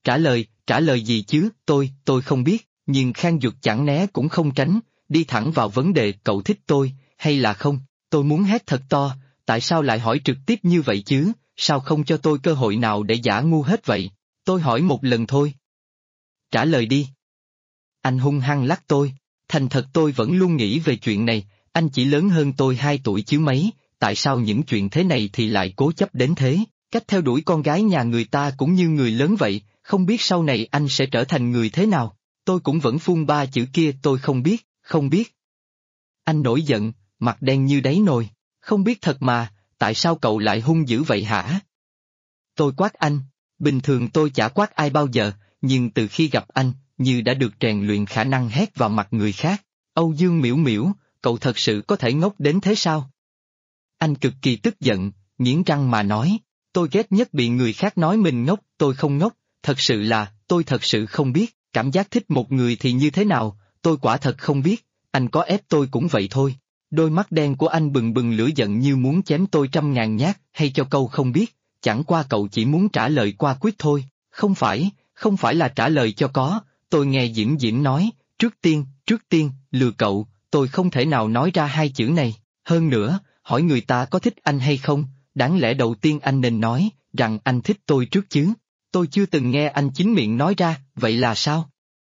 Trả lời gì chứ, tôi không biết, nhưng Khang Duật chẳng né cũng không tránh, đi thẳng vào vấn đề, cậu thích tôi, hay là không? Tôi muốn hét thật to, tại sao lại hỏi trực tiếp như vậy chứ, sao không cho tôi cơ hội nào để giả ngu hết vậy? Tôi hỏi một lần thôi. Trả lời đi. Anh hung hăng lắc tôi, thành thật tôi vẫn luôn nghĩ về chuyện này, anh chỉ lớn hơn tôi 2 tuổi chứ mấy, tại sao những chuyện thế này thì lại cố chấp đến thế? Cách theo đuổi con gái nhà người ta cũng như người lớn vậy, không biết sau này anh sẽ trở thành người thế nào. Tôi cũng vẫn phun 3 chữ kia, tôi không biết. Anh nổi giận, mặt đen như đáy nồi, không biết thật mà, tại sao cậu lại hung dữ vậy hả? Tôi quát anh, bình thường tôi chả quát ai bao giờ, nhưng từ khi gặp anh, như đã được rèn luyện khả năng hét vào mặt người khác. Âu Dương Miễu Miễu, cậu thật sự có thể ngốc đến thế sao? Anh cực kỳ tức giận, nghiến răng mà nói, tôi ghét nhất bị người khác nói mình ngốc, tôi không ngốc, thật sự là, tôi thật sự không biết, cảm giác thích một người thì như thế nào, tôi quả thật không biết, anh có ép tôi cũng vậy thôi. Đôi mắt đen của anh bừng bừng lửa giận như muốn chém tôi 100.000 nhát, hay cho câu không biết, chẳng qua cậu chỉ muốn trả lời qua quyết thôi, không phải là trả lời cho có, tôi nghe Diễm Diễm nói, trước tiên, lừa cậu, tôi không thể nào nói ra 2 chữ này, hơn nữa, hỏi người ta có thích anh hay không, đáng lẽ đầu tiên anh nên nói, rằng anh thích tôi trước chứ, tôi chưa từng nghe anh chính miệng nói ra, vậy là sao?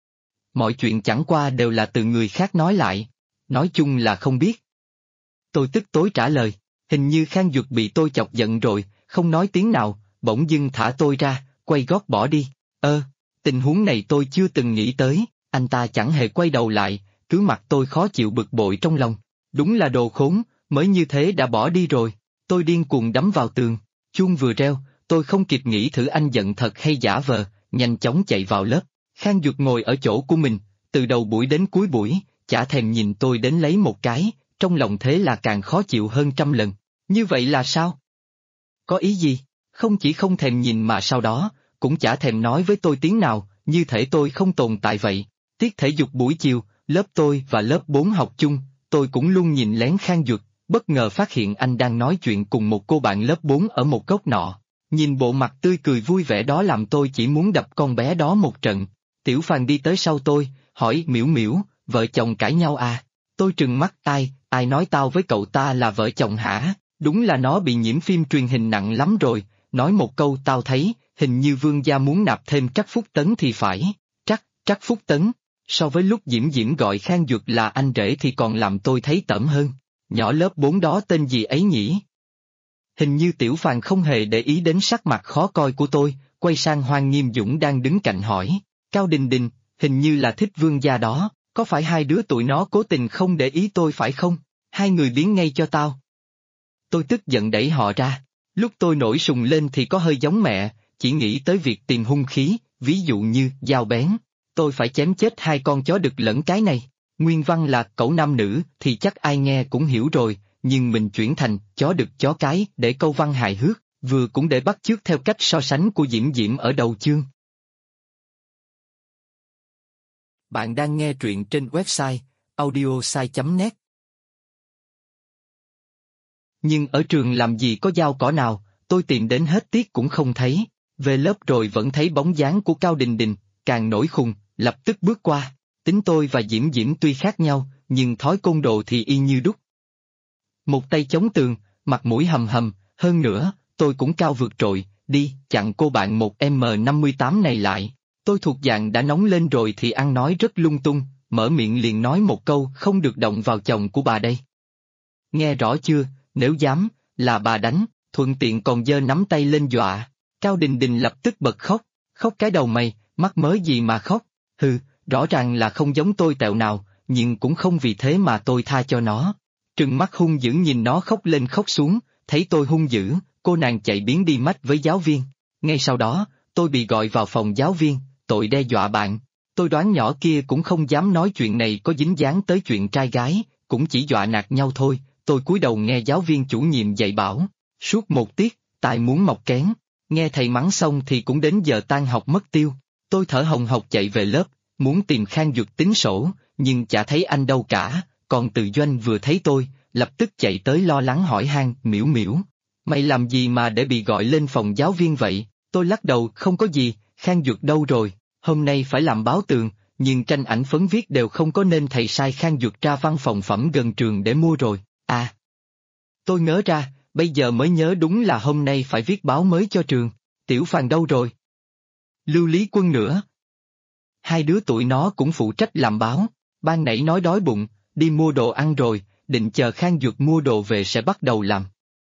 Mọi chuyện chẳng qua đều là từ người khác nói lại, nói chung là không biết. Tôi tức tối trả lời, hình như Khang Duật bị tôi chọc giận rồi, không nói tiếng nào, bỗng dưng thả tôi ra, quay gót bỏ đi. Tình huống này tôi chưa từng nghĩ tới, anh ta chẳng hề quay đầu lại, cứ mặt tôi khó chịu bực bội trong lòng. Đúng là đồ khốn, mới như thế đã bỏ đi rồi. Tôi điên cuồng đấm vào tường, chuông vừa reo, tôi không kịp nghĩ thử anh giận thật hay giả vờ, nhanh chóng chạy vào lớp. Khang Duật ngồi ở chỗ của mình, từ đầu buổi đến cuối buổi, chả thèm nhìn tôi đến lấy một cái, trong lòng thế là càng khó chịu hơn 100 lần. Như vậy là sao? Có ý gì? Không chỉ không thèm nhìn mà sau đó, cũng chả thèm nói với tôi tiếng nào, như thể tôi không tồn tại vậy. Tiết thể dục buổi chiều, lớp tôi và lớp 4 học chung, tôi cũng luôn nhìn lén Khang Duật, bất ngờ phát hiện anh đang nói chuyện cùng một cô bạn lớp 4 ở một góc nọ. Nhìn bộ mặt tươi cười vui vẻ đó làm tôi chỉ muốn đập con bé đó một trận. Tiểu Phàn đi tới sau tôi, hỏi Miễu Miễu, vợ chồng cãi nhau à? Tôi trừng mắt, ai nói tao với cậu ta là vợ chồng hả? Đúng là nó bị nhiễm phim truyền hình nặng lắm rồi, nói một câu tao thấy, hình như Vương gia muốn nạp thêm Trắc Phúc Tấn thì phải. Trắc Phúc Tấn, so với lúc Diễm Diễm gọi Khang Duật là anh rể thì còn làm tôi thấy tởm hơn. Nhỏ lớp 4 đó tên gì ấy nhỉ? Hình như Tiểu Phàn không hề để ý đến sắc mặt khó coi của tôi, quay sang Hoàng Nghiêm Dũng đang đứng cạnh hỏi, Cao Đình Đình, hình như là thích Vương gia đó, có phải 2 đứa tụi nó cố tình không để ý tôi phải không? 2 người biến ngay cho tao. Tôi tức giận đẩy họ ra, lúc tôi nổi sùng lên thì có hơi giống mẹ, chỉ nghĩ tới việc tìm hung khí, ví dụ như dao bén. Tôi phải chém chết hai con chó đực lẫn cái này. Nguyên văn là cẩu nam nữ thì chắc ai nghe cũng hiểu rồi, nhưng mình chuyển thành chó đực chó cái để câu văn hài hước, vừa cũng để bắt chước theo cách so sánh của Diễm Diễm ở đầu chương. Bạn đang nghe truyện trên website audiosai.net. Nhưng ở trường làm gì có dao cỏ nào, tôi tìm đến hết tiết cũng không thấy. Về lớp rồi vẫn thấy bóng dáng của Cao Đình Đình, càng nổi khùng, lập tức bước qua. Tính tôi và Diễm Diễm tuy khác nhau, nhưng thói côn đồ thì y như đúc. Một tay chống tường, mặt mũi hầm hầm, hơn nữa, tôi cũng cao vượt trội, đi, chặn cô bạn 1m58 này lại. Tôi thuộc dạng đã nóng lên rồi thì ăn nói rất lung tung, mở miệng liền nói một câu không được động vào chồng của bà đây. Nghe rõ chưa, nếu dám, là bà đánh, thuận tiện còn giơ nắm tay lên dọa. Cao Đình Đình lập tức bật khóc, khóc cái đầu mày, mắc mớ gì mà khóc, hừ, rõ ràng là không giống tôi tẹo nào, nhưng cũng không vì thế mà tôi tha cho nó. Trừng mắt hung dữ nhìn nó khóc lên khóc xuống, thấy tôi hung dữ, cô nàng chạy biến đi mách với giáo viên. Ngay sau đó, tôi bị gọi vào phòng giáo viên, tội đe dọa bạn. Tôi đoán nhỏ kia cũng không dám nói chuyện này có dính dáng tới chuyện trai gái, cũng chỉ dọa nạt nhau thôi. Tôi cúi đầu nghe giáo viên chủ nhiệm dạy bảo. Suốt một tiết, tài muốn mọc kén. Nghe thầy mắng xong thì cũng đến giờ tan học mất tiêu. Tôi thở hồng hộc chạy về lớp, muốn tìm Khang Duật tính sổ, nhưng chả thấy anh đâu cả. Còn Từ Doanh vừa thấy tôi, lập tức chạy tới lo lắng hỏi han, Miễu Miễu, mày làm gì mà để bị gọi lên phòng giáo viên vậy? Tôi lắc đầu, không có gì, Khang Duật đâu rồi, hôm nay phải làm báo tường, nhưng tranh ảnh phấn viết đều không có nên thầy sai Khang Duật ra văn phòng phẩm gần trường để mua rồi. À, tôi ngớ ra, bây giờ mới nhớ đúng là hôm nay phải viết báo mới cho trường. Tiểu Phàn đâu rồi? Lưu Lý Quân nữa. Hai đứa tụi nó cũng phụ trách làm báo, ban nãy nói đói bụng, đi mua đồ ăn rồi, định chờ Khang Duật mua đồ về sẽ bắt đầu làm.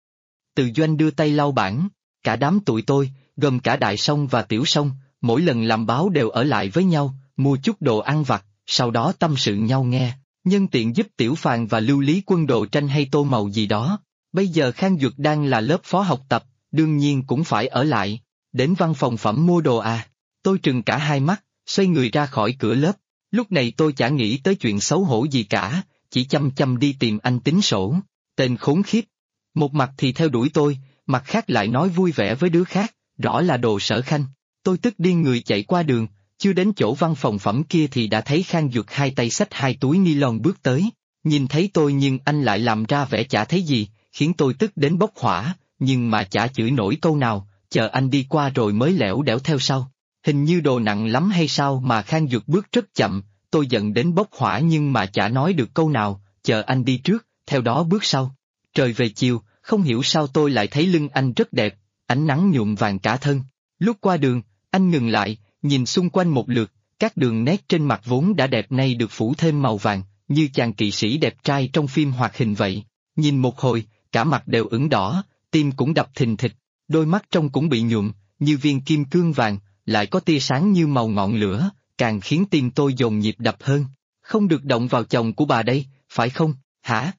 Từ Doanh đưa tay lau bảng, cả đám tụi tôi, gồm cả Đại Song và Tiểu Song, mỗi lần làm báo đều ở lại với nhau, mua chút đồ ăn vặt, sau đó tâm sự nhau nghe, nhân tiện giúp Tiểu Phàn và Lưu Lý Quân đồ tranh hay tô màu gì đó. Bây giờ Khang Duật đang là lớp phó học tập, đương nhiên cũng phải ở lại. Đến văn phòng phẩm mua đồ à? Tôi trừng cả hai mắt, xoay người ra khỏi cửa lớp. Lúc này tôi chả nghĩ tới chuyện xấu hổ gì cả, chỉ chăm chăm đi tìm anh tính sổ. Tên khốn khiếp. Một mặt thì theo đuổi tôi, mặt khác lại nói vui vẻ với đứa khác, rõ là đồ Sở Khanh. Tôi tức điên người chạy qua đường, chưa đến chỗ văn phòng phẩm kia thì đã thấy Khang Duật hai tay xách hai túi ni lông bước tới. Nhìn thấy tôi nhưng anh lại làm ra vẻ chả thấy gì, khiến tôi tức đến bốc hỏa, nhưng mà chả chửi nổi câu nào, chờ anh đi qua rồi mới lẻo đẻo theo sau. Hình như đồ nặng lắm hay sao mà Khang Duật bước rất chậm, tôi giận đến bốc hỏa nhưng mà chả nói được câu nào, chờ anh đi trước, theo đó bước sau. Trời về chiều, không hiểu sao tôi lại thấy lưng anh rất đẹp, ánh nắng nhuộm vàng cả thân. Lúc qua đường, anh ngừng lại, nhìn xung quanh một lượt, các đường nét trên mặt vốn đã đẹp nay được phủ thêm màu vàng, như chàng kỵ sĩ đẹp trai trong phim hoạt hình vậy. Nhìn một hồi, cả mặt đều ửng đỏ, tim cũng đập thình thịch, đôi mắt trông cũng bị nhuộm, như viên kim cương vàng, lại có tia sáng như màu ngọn lửa, càng khiến tim tôi dồn nhịp đập hơn. Không được động vào chồng của bà đây, phải không, hả?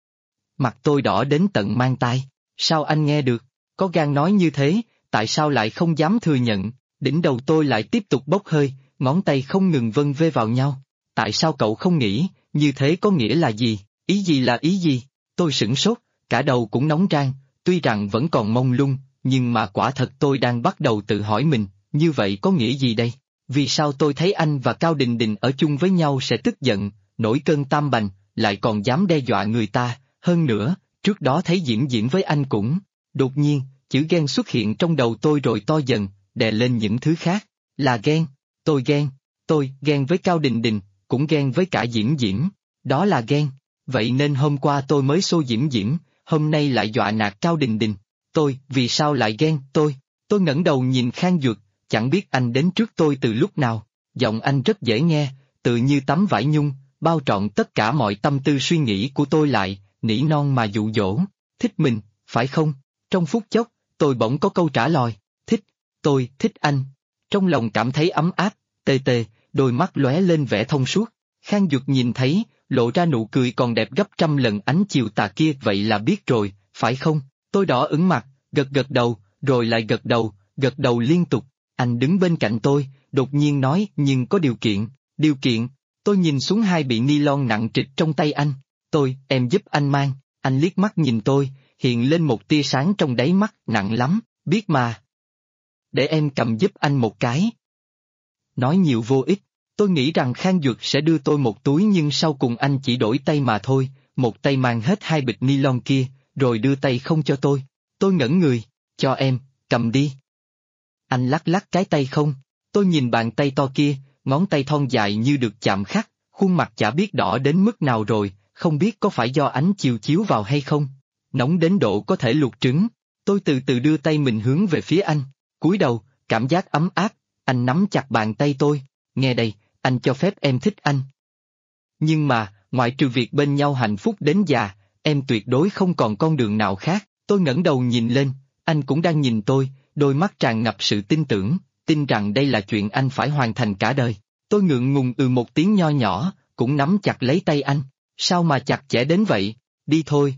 Mặt tôi đỏ đến tận mang tai, sao anh nghe được, có gan nói như thế, tại sao lại không dám thừa nhận, đỉnh đầu tôi lại tiếp tục bốc hơi, ngón tay không ngừng vân vê vào nhau. Tại sao cậu không nghĩ, như thế có nghĩa là gì, ý gì là ý gì? Tôi sửng sốt, cả đầu cũng nóng rang, tuy rằng vẫn còn mông lung, nhưng mà quả thật tôi đang bắt đầu tự hỏi mình, như vậy có nghĩa gì đây? Vì sao tôi thấy anh và Cao Đình Đình ở chung với nhau sẽ tức giận, nổi cơn tam bành, lại còn dám đe dọa người ta, hơn nữa, trước đó thấy Diễm Diễm với anh cũng. Đột nhiên, chữ ghen xuất hiện trong đầu tôi rồi to dần, đè lên những thứ khác, là ghen, tôi ghen với Cao Đình Đình, cũng ghen với cả Diễm Diễm, đó là ghen, vậy nên hôm qua tôi mới xô Diễm Diễm, hôm nay lại dọa nạt Cao Đình Đình, vì sao lại ghen, tôi ngẩng đầu nhìn Khang Duật, chẳng biết anh đến trước tôi từ lúc nào, giọng anh rất dễ nghe, tự như tấm vải nhung, bao trọn tất cả mọi tâm tư suy nghĩ của tôi lại, nỉ non mà dụ dỗ, thích mình, phải không? Trong phút chốc, tôi bỗng có câu trả lời, thích, tôi thích anh. Trong lòng cảm thấy ấm áp, tê tê, đôi mắt lóe lên vẻ thông suốt. Khang Duật nhìn thấy, lộ ra nụ cười còn đẹp gấp trăm lần ánh chiều tà kia, vậy là biết rồi, phải không? Tôi đỏ ửng mặt, gật gật đầu, rồi lại gật đầu liên tục. Anh đứng bên cạnh tôi, đột nhiên nói nhưng có điều kiện. Điều kiện? Tôi nhìn xuống hai bị ni lon nặng trịch trong tay anh. Em giúp anh mang. Anh liếc mắt nhìn tôi, hiện lên một tia sáng trong đáy mắt. Nặng lắm, biết mà. Để em cầm giúp anh một cái. Nói nhiều vô ích, tôi nghĩ rằng Khang Duật sẽ đưa tôi một túi nhưng sau cùng anh chỉ đổi tay mà thôi, một tay mang hết hai bịch ni lon kia, rồi đưa tay không cho tôi. Tôi ngẩn người, cho em, cầm đi. Anh lắc lắc cái tay không, tôi nhìn bàn tay to kia, ngón tay thon dài như được chạm khắc, khuôn mặt chả biết đỏ đến mức nào rồi, không biết có phải do ánh chiều chiếu vào hay không. Nóng đến độ có thể luộc trứng. Tôi từ từ đưa tay mình hướng về phía anh, cúi đầu, cảm giác ấm áp, anh nắm chặt bàn tay tôi, nghe đây, anh cho phép em thích anh. Nhưng mà, ngoại trừ việc bên nhau hạnh phúc đến già, em tuyệt đối không còn con đường nào khác. Tôi ngẩng đầu nhìn lên, anh cũng đang nhìn tôi, đôi mắt tràn ngập sự tin tưởng, tin rằng đây là chuyện anh phải hoàn thành cả đời. Tôi ngượng ngùng một tiếng nho nhỏ, cũng nắm chặt lấy tay anh. Sao mà chặt chẽ đến vậy? Đi thôi,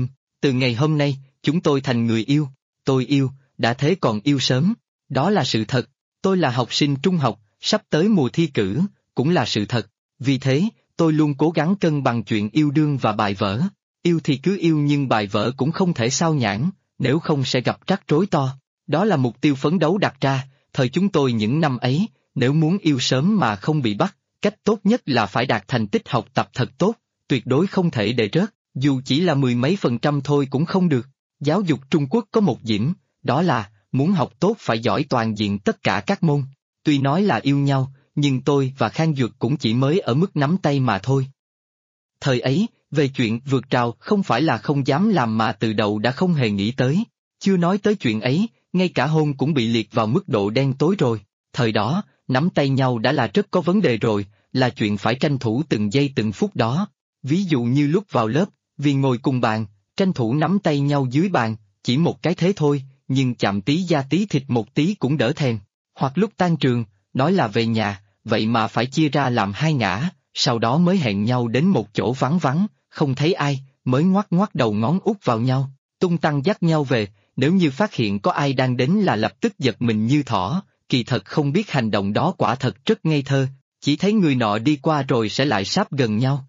từ ngày hôm nay, chúng tôi thành người yêu. Tôi yêu, đã thế còn yêu sớm. Đó là sự thật. Tôi là học sinh trung học, sắp tới mùa thi cử, cũng là sự thật. Vì thế, tôi luôn cố gắng cân bằng chuyện yêu đương và bài vở. Yêu thì cứ yêu nhưng bài vở cũng không thể sao nhãng, nếu không sẽ gặp rắc rối to. Đó là mục tiêu phấn đấu đặt ra, thời chúng tôi những năm ấy, nếu muốn yêu sớm mà không bị bắt, cách tốt nhất là phải đạt thành tích học tập thật tốt, tuyệt đối không thể để rớt, dù chỉ là 10 mấy % thôi cũng không được. Giáo dục Trung Quốc có một điểm, đó là, muốn học tốt phải giỏi toàn diện tất cả các môn. Tuy nói là yêu nhau, nhưng tôi và Khang Duật cũng chỉ mới ở mức nắm tay mà thôi. Thời ấy, về chuyện vượt rào không phải là không dám làm mà từ đầu đã không hề nghĩ tới. Chưa nói tới chuyện ấy, ngay cả hôn cũng bị liệt vào mức độ đen tối rồi. Thời đó, nắm tay nhau đã là rất có vấn đề rồi, là chuyện phải tranh thủ từng giây từng phút đó. Ví dụ như lúc vào lớp, vì ngồi cùng bàn, tranh thủ nắm tay nhau dưới bàn, chỉ một cái thế thôi, nhưng chạm tí da tí thịt một tí cũng đỡ thèm. Hoặc lúc tan trường, nói là về nhà, vậy mà phải chia ra làm hai ngã, sau đó mới hẹn nhau đến một chỗ vắng vắng, không thấy ai, mới ngoắc ngoắc đầu ngón út vào nhau, tung tăng dắt nhau về, nếu như phát hiện có ai đang đến là lập tức giật mình như thỏ, kỳ thật không biết hành động đó quả thật rất ngây thơ, chỉ thấy người nọ đi qua rồi sẽ lại sáp gần nhau.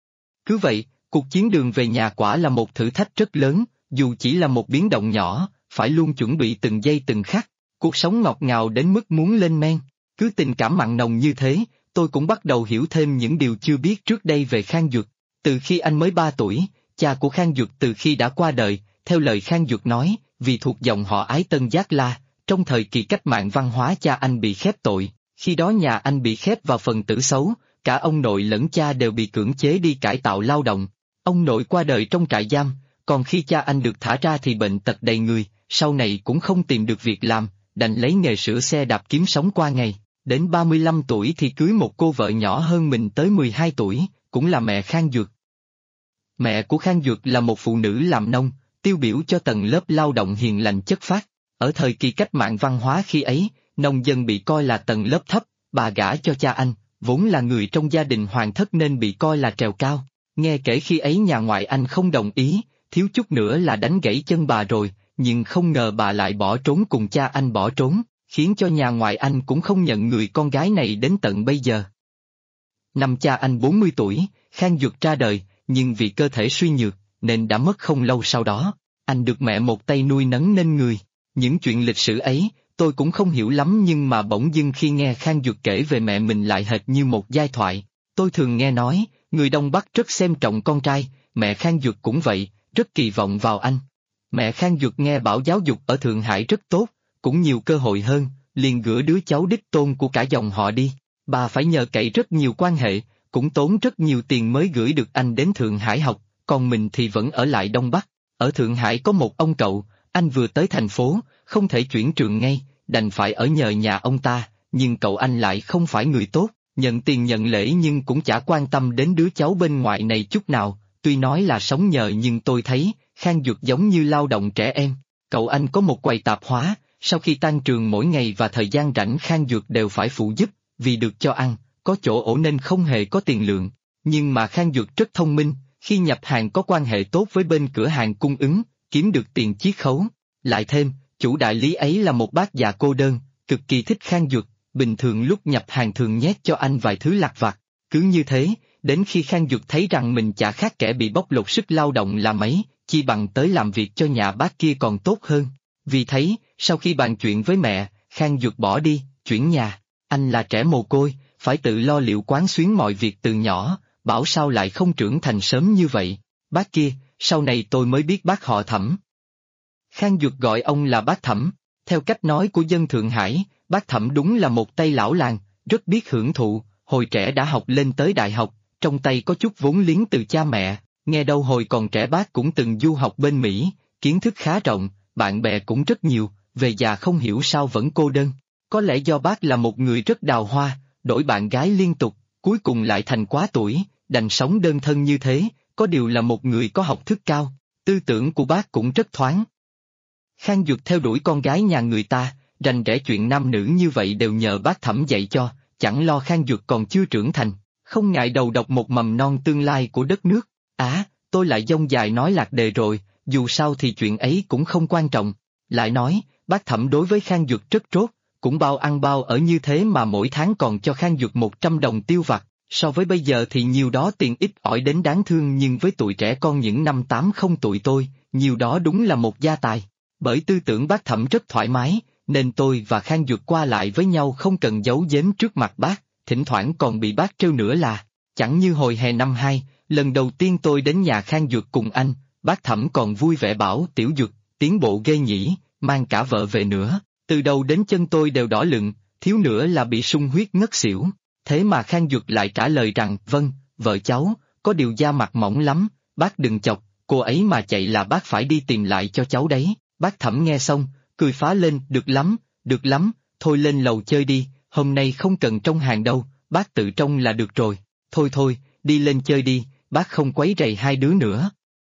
Cứ vậy, cuộc chiến đường về nhà quả là một thử thách rất lớn, dù chỉ là một biến động nhỏ, phải luôn chuẩn bị từng giây từng khắc, cuộc sống ngọt ngào đến mức muốn lên men. Cứ tình cảm mặn nồng như thế, tôi cũng bắt đầu hiểu thêm những điều chưa biết trước đây về Khang Duật. Từ khi anh mới 3 tuổi, cha của Khang Duật từ khi đã qua đời, theo lời Khang Duật nói, vì thuộc dòng họ Ái Tân Giác La, trong thời kỳ cách mạng văn hóa cha anh bị khép tội, khi đó nhà anh bị khép vào phần tử xấu, cả ông nội lẫn cha đều bị cưỡng chế đi cải tạo lao động. Ông nội qua đời trong trại giam, còn khi cha anh được thả ra thì bệnh tật đầy người, sau này cũng không tìm được việc làm, đành lấy nghề sửa xe đạp kiếm sống qua ngày. Đến 35 tuổi thì cưới một cô vợ nhỏ hơn mình tới 12 tuổi, cũng là mẹ Khang Duật. Mẹ của Khang Duật là một phụ nữ làm nông, tiêu biểu cho tầng lớp lao động hiền lành chất phác. Ở thời kỳ cách mạng văn hóa khi ấy, nông dân bị coi là tầng lớp thấp, bà gả cho cha anh, vốn là người trong gia đình hoàng thất nên bị coi là trèo cao. Nghe kể khi ấy nhà ngoại anh không đồng ý, thiếu chút nữa là đánh gãy chân bà rồi, nhưng không ngờ bà lại bỏ trốn cùng cha anh bỏ trốn, khiến cho nhà ngoại anh cũng không nhận người con gái này đến tận bây giờ. Năm cha anh 40 tuổi, Khang Duật ra đời, nhưng vì cơ thể suy nhược, nên đã mất không lâu sau đó. Anh được mẹ một tay nuôi nấng nên người. Những chuyện lịch sử ấy, tôi cũng không hiểu lắm nhưng mà bỗng dưng khi nghe Khang Duật kể về mẹ mình lại hệt như một giai thoại. Tôi thường nghe nói, người Đông Bắc rất xem trọng con trai, mẹ Khang Duật cũng vậy, rất kỳ vọng vào anh. Mẹ Khang Duật nghe bảo giáo dục ở Thượng Hải rất tốt, cũng nhiều cơ hội hơn, liền gửi đứa cháu đích tôn của cả dòng họ đi. Bà phải nhờ cậy rất nhiều quan hệ, cũng tốn rất nhiều tiền mới gửi được anh đến Thượng Hải học, còn mình thì vẫn ở lại Đông Bắc. Ở Thượng Hải có một ông cậu, anh vừa tới thành phố, không thể chuyển trường ngay, đành phải ở nhờ nhà ông ta, nhưng cậu anh lại không phải người tốt, nhận tiền nhận lễ nhưng cũng chả quan tâm đến đứa cháu bên ngoài này chút nào, tuy nói là sống nhờ nhưng tôi thấy, Khang Duật giống như lao động trẻ em. Cậu anh có một quầy tạp hóa, sau khi tan trường mỗi ngày và thời gian rảnh Khang Duật đều phải phụ giúp, vì được cho ăn, có chỗ ổ nên không hề có tiền lượng. Nhưng mà Khang Duật rất thông minh, khi nhập hàng có quan hệ tốt với bên cửa hàng cung ứng, kiếm được tiền chiết khấu. Lại thêm, chủ đại lý ấy là một bác già cô đơn, cực kỳ thích Khang Duật, bình thường lúc nhập hàng thường nhét cho anh vài thứ lặt vặt. Cứ như thế, đến khi Khang Duật thấy rằng mình chả khác kẻ bị bóc lột sức lao động là mấy, chi bằng tới làm việc cho nhà bác kia còn tốt hơn. Vì thấy, sau khi bàn chuyện với mẹ, Khang Duật bỏ đi, chuyển nhà. Anh là trẻ mồ côi, phải tự lo liệu quán xuyến mọi việc từ nhỏ, bảo sao lại không trưởng thành sớm như vậy. Bác kia, sau này tôi mới biết bác họ Thẩm. Khang Duật gọi ông là bác Thẩm. Theo cách nói của dân Thượng Hải, bác Thẩm đúng là một tay lão làng, rất biết hưởng thụ, hồi trẻ đã học lên tới đại học, trong tay có chút vốn liếng từ cha mẹ, nghe đâu hồi còn trẻ bác cũng từng du học bên Mỹ, kiến thức khá rộng, bạn bè cũng rất nhiều, về già không hiểu sao vẫn cô đơn. Có lẽ do bác là một người rất đào hoa, đổi bạn gái liên tục, cuối cùng lại thành quá tuổi, đành sống đơn thân như thế, có điều là một người có học thức cao, tư tưởng của bác cũng rất thoáng. Khang Duật theo đuổi con gái nhà người ta, rành rẽ chuyện nam nữ như vậy đều nhờ bác Thẩm dạy cho, chẳng lo Khang Duật còn chưa trưởng thành, không ngại đầu độc một mầm non tương lai của đất nước. Tôi lại dông dài nói lạc đề rồi, dù sao thì chuyện ấy cũng không quan trọng. Lại nói, bác Thẩm đối với Khang Duật rất tốt, cũng bao ăn bao ở như thế mà mỗi tháng còn cho Khang Duật 100 đồng tiêu vặt, so với bây giờ thì nhiều đó tiền ít ỏi đến đáng thương, nhưng với tụi trẻ con những năm 80 tuổi tôi, nhiều đó đúng là một gia tài. Bởi tư tưởng bác Thẩm rất thoải mái, nên tôi và Khang Duật qua lại với nhau không cần giấu giếm trước mặt bác, thỉnh thoảng còn bị bác trêu nữa là, chẳng như hồi hè năm 2, lần đầu tiên tôi đến nhà Khang Duật cùng anh, bác Thẩm còn vui vẻ bảo Tiểu Duật, tiến bộ ghê nhỉ, mang cả vợ về nữa, từ đầu đến chân tôi đều đỏ lựng, thiếu nữa là bị sung huyết ngất xỉu. Thế mà Khang Duật lại trả lời rằng, vâng, vợ cháu, có điều da mặt mỏng lắm, bác đừng chọc, cô ấy mà chạy là bác phải đi tìm lại cho cháu đấy. Bác Thẩm nghe xong, cười phá lên, được lắm, thôi lên lầu chơi đi, hôm nay không cần trông hàng đâu, bác tự trông là được rồi, thôi, đi lên chơi đi, bác không quấy rầy hai đứa nữa.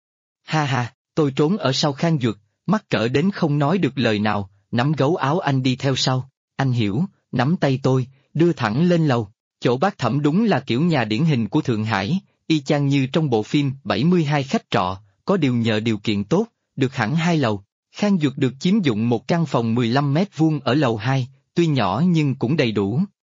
Ha ha, tôi trốn ở sau Khang Duật, mắc cỡ đến không nói được lời nào, nắm gấu áo anh đi theo sau, anh hiểu, nắm tay tôi, đưa thẳng lên lầu, chỗ bác Thẩm đúng là kiểu nhà điển hình của Thượng Hải, y chang như trong bộ phim 72 khách trọ, có điều nhờ điều kiện tốt, được hẳn 2 lầu. Khang Duật được chiếm dụng một căn phòng 15 mét vuông ở lầu 2, tuy nhỏ nhưng cũng đầy đủ.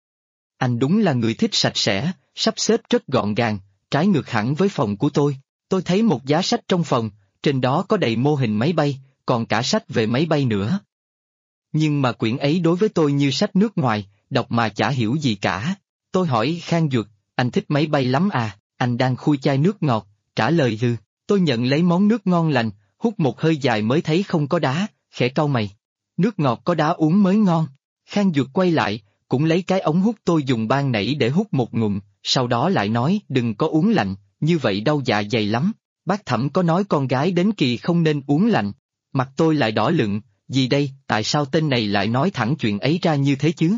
Anh đúng là người thích sạch sẽ, sắp xếp rất gọn gàng, trái ngược hẳn với phòng của tôi. Tôi thấy một giá sách trong phòng, trên đó có đầy mô hình máy bay, còn cả sách về máy bay nữa. Nhưng mà quyển ấy đối với tôi như sách nước ngoài, đọc mà chả hiểu gì cả. Tôi hỏi Khang Duật, anh thích máy bay lắm à, anh đang khui chai nước ngọt, trả lời hừ, tôi nhận lấy món nước ngon lành, hút một hơi dài mới thấy không có đá, khẽ cau mày. Nước ngọt có đá uống mới ngon. Khang Duật quay lại, cũng lấy cái ống hút tôi dùng ban nãy để hút một ngụm, sau đó lại nói đừng có uống lạnh, như vậy đau dạ dày lắm. Bác Thẩm có nói con gái đến kỳ không nên uống lạnh. Mặt tôi lại đỏ lựng, gì đây, tại sao tên này lại nói thẳng chuyện ấy ra như thế chứ?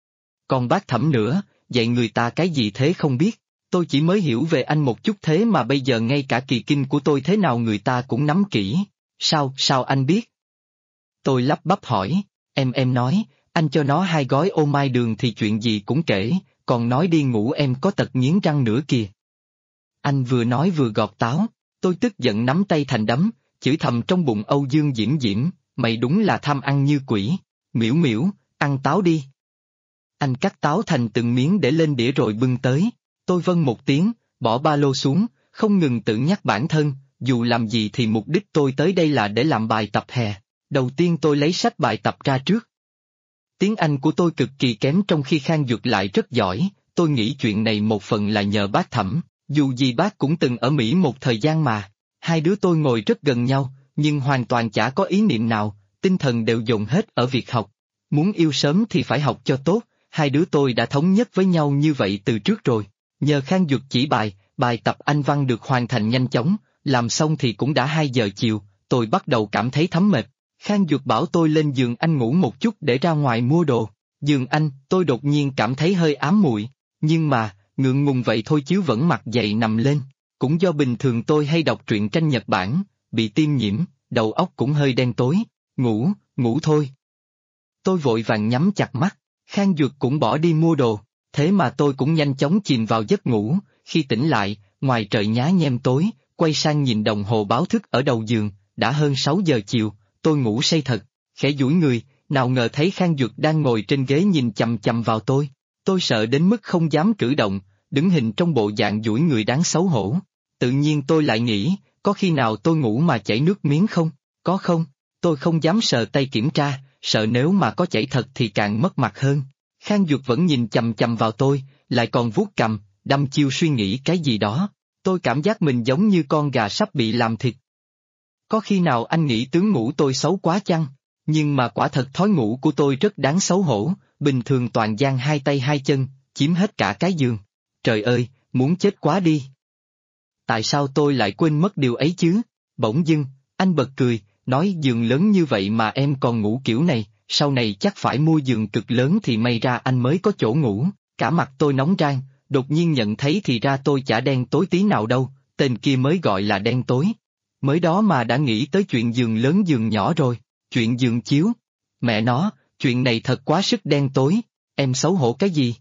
Còn bác Thẩm nữa, dạy người ta cái gì thế không biết, tôi chỉ mới hiểu về anh một chút thế mà bây giờ ngay cả kỳ kinh của tôi thế nào người ta cũng nắm kỹ. Sao anh biết? Tôi lắp bắp hỏi, em nói, anh cho nó 2 gói ô mai đường thì chuyện gì cũng kể, còn nói đi ngủ em có tật nghiến răng nữa kìa. Anh vừa nói vừa gọt táo, tôi tức giận nắm tay thành đấm, chửi thầm trong bụng Âu Dương Diễm Diễm, mày đúng là tham ăn như quỷ, miễu miễu, ăn táo đi. Anh cắt táo thành từng miếng để lên đĩa rồi bưng tới, tôi vâng một tiếng, bỏ ba lô xuống, không ngừng tự nhắc bản thân, dù làm gì thì mục đích tôi tới đây là để làm bài tập hè. Đầu tiên tôi lấy sách bài tập ra trước. Tiếng Anh của tôi cực kỳ kém trong khi Khang Duật lại rất giỏi, tôi nghĩ chuyện này một phần là nhờ bác Thẩm, dù gì bác cũng từng ở Mỹ một thời gian mà. Hai đứa tôi ngồi rất gần nhau, nhưng hoàn toàn chả có ý niệm nào, tinh thần đều dồn hết ở việc học. Muốn yêu sớm thì phải học cho tốt, hai đứa tôi đã thống nhất với nhau như vậy từ trước rồi. Nhờ Khang Duật chỉ bài tập Anh văn được hoàn thành nhanh chóng, làm xong thì cũng đã 2 giờ chiều, tôi bắt đầu cảm thấy thấm mệt. Khang Duật bảo tôi lên giường anh ngủ một chút để ra ngoài mua đồ. Giường anh, tôi đột nhiên cảm thấy hơi ám muội, nhưng mà, ngượng ngùng vậy thôi chứ vẫn mặt dậy nằm lên. Cũng do bình thường tôi hay đọc truyện tranh Nhật Bản, bị tiêm nhiễm, đầu óc cũng hơi đen tối, ngủ thôi. Tôi vội vàng nhắm chặt mắt, Khang Duật cũng bỏ đi mua đồ, thế mà tôi cũng nhanh chóng chìm vào giấc ngủ, khi tỉnh lại, ngoài trời nhá nhem tối, quay sang nhìn đồng hồ báo thức ở đầu giường, đã hơn 6 giờ chiều, tôi ngủ say thật, khẽ duỗi người, nào ngờ thấy Khang Duật đang ngồi trên ghế nhìn chằm chằm vào tôi. Tôi sợ đến mức không dám cử động, đứng hình trong bộ dạng duỗi người đáng xấu hổ. Tự nhiên tôi lại nghĩ, có khi nào tôi ngủ mà chảy nước miếng không? Có không? Tôi không dám sờ tay kiểm tra, sợ nếu mà có chảy thật thì càng mất mặt hơn. Khang Duật vẫn nhìn chằm chằm vào tôi, lại còn vuốt cằm, đăm chiêu suy nghĩ cái gì đó. Tôi cảm giác mình giống như con gà sắp bị làm thịt. Có khi nào anh nghĩ tướng ngủ tôi xấu quá chăng? Nhưng mà quả thật thói ngủ của tôi rất đáng xấu hổ, bình thường toàn dang hai tay hai chân, chiếm hết cả cái giường. Trời ơi, muốn chết quá đi. Tại sao tôi lại quên mất điều ấy chứ? Bỗng dưng, anh bật cười, nói giường lớn như vậy mà em còn ngủ kiểu này, sau này chắc phải mua giường cực lớn thì may ra anh mới có chỗ ngủ. Cả mặt tôi nóng rang, đột nhiên nhận thấy thì ra tôi chả đen tối tí nào đâu, tên kia mới gọi là đen tối. Mới đó mà đã nghĩ tới chuyện giường lớn giường nhỏ rồi, chuyện giường chiếu. Mẹ nó, chuyện này thật quá sức đen tối, em xấu hổ cái gì?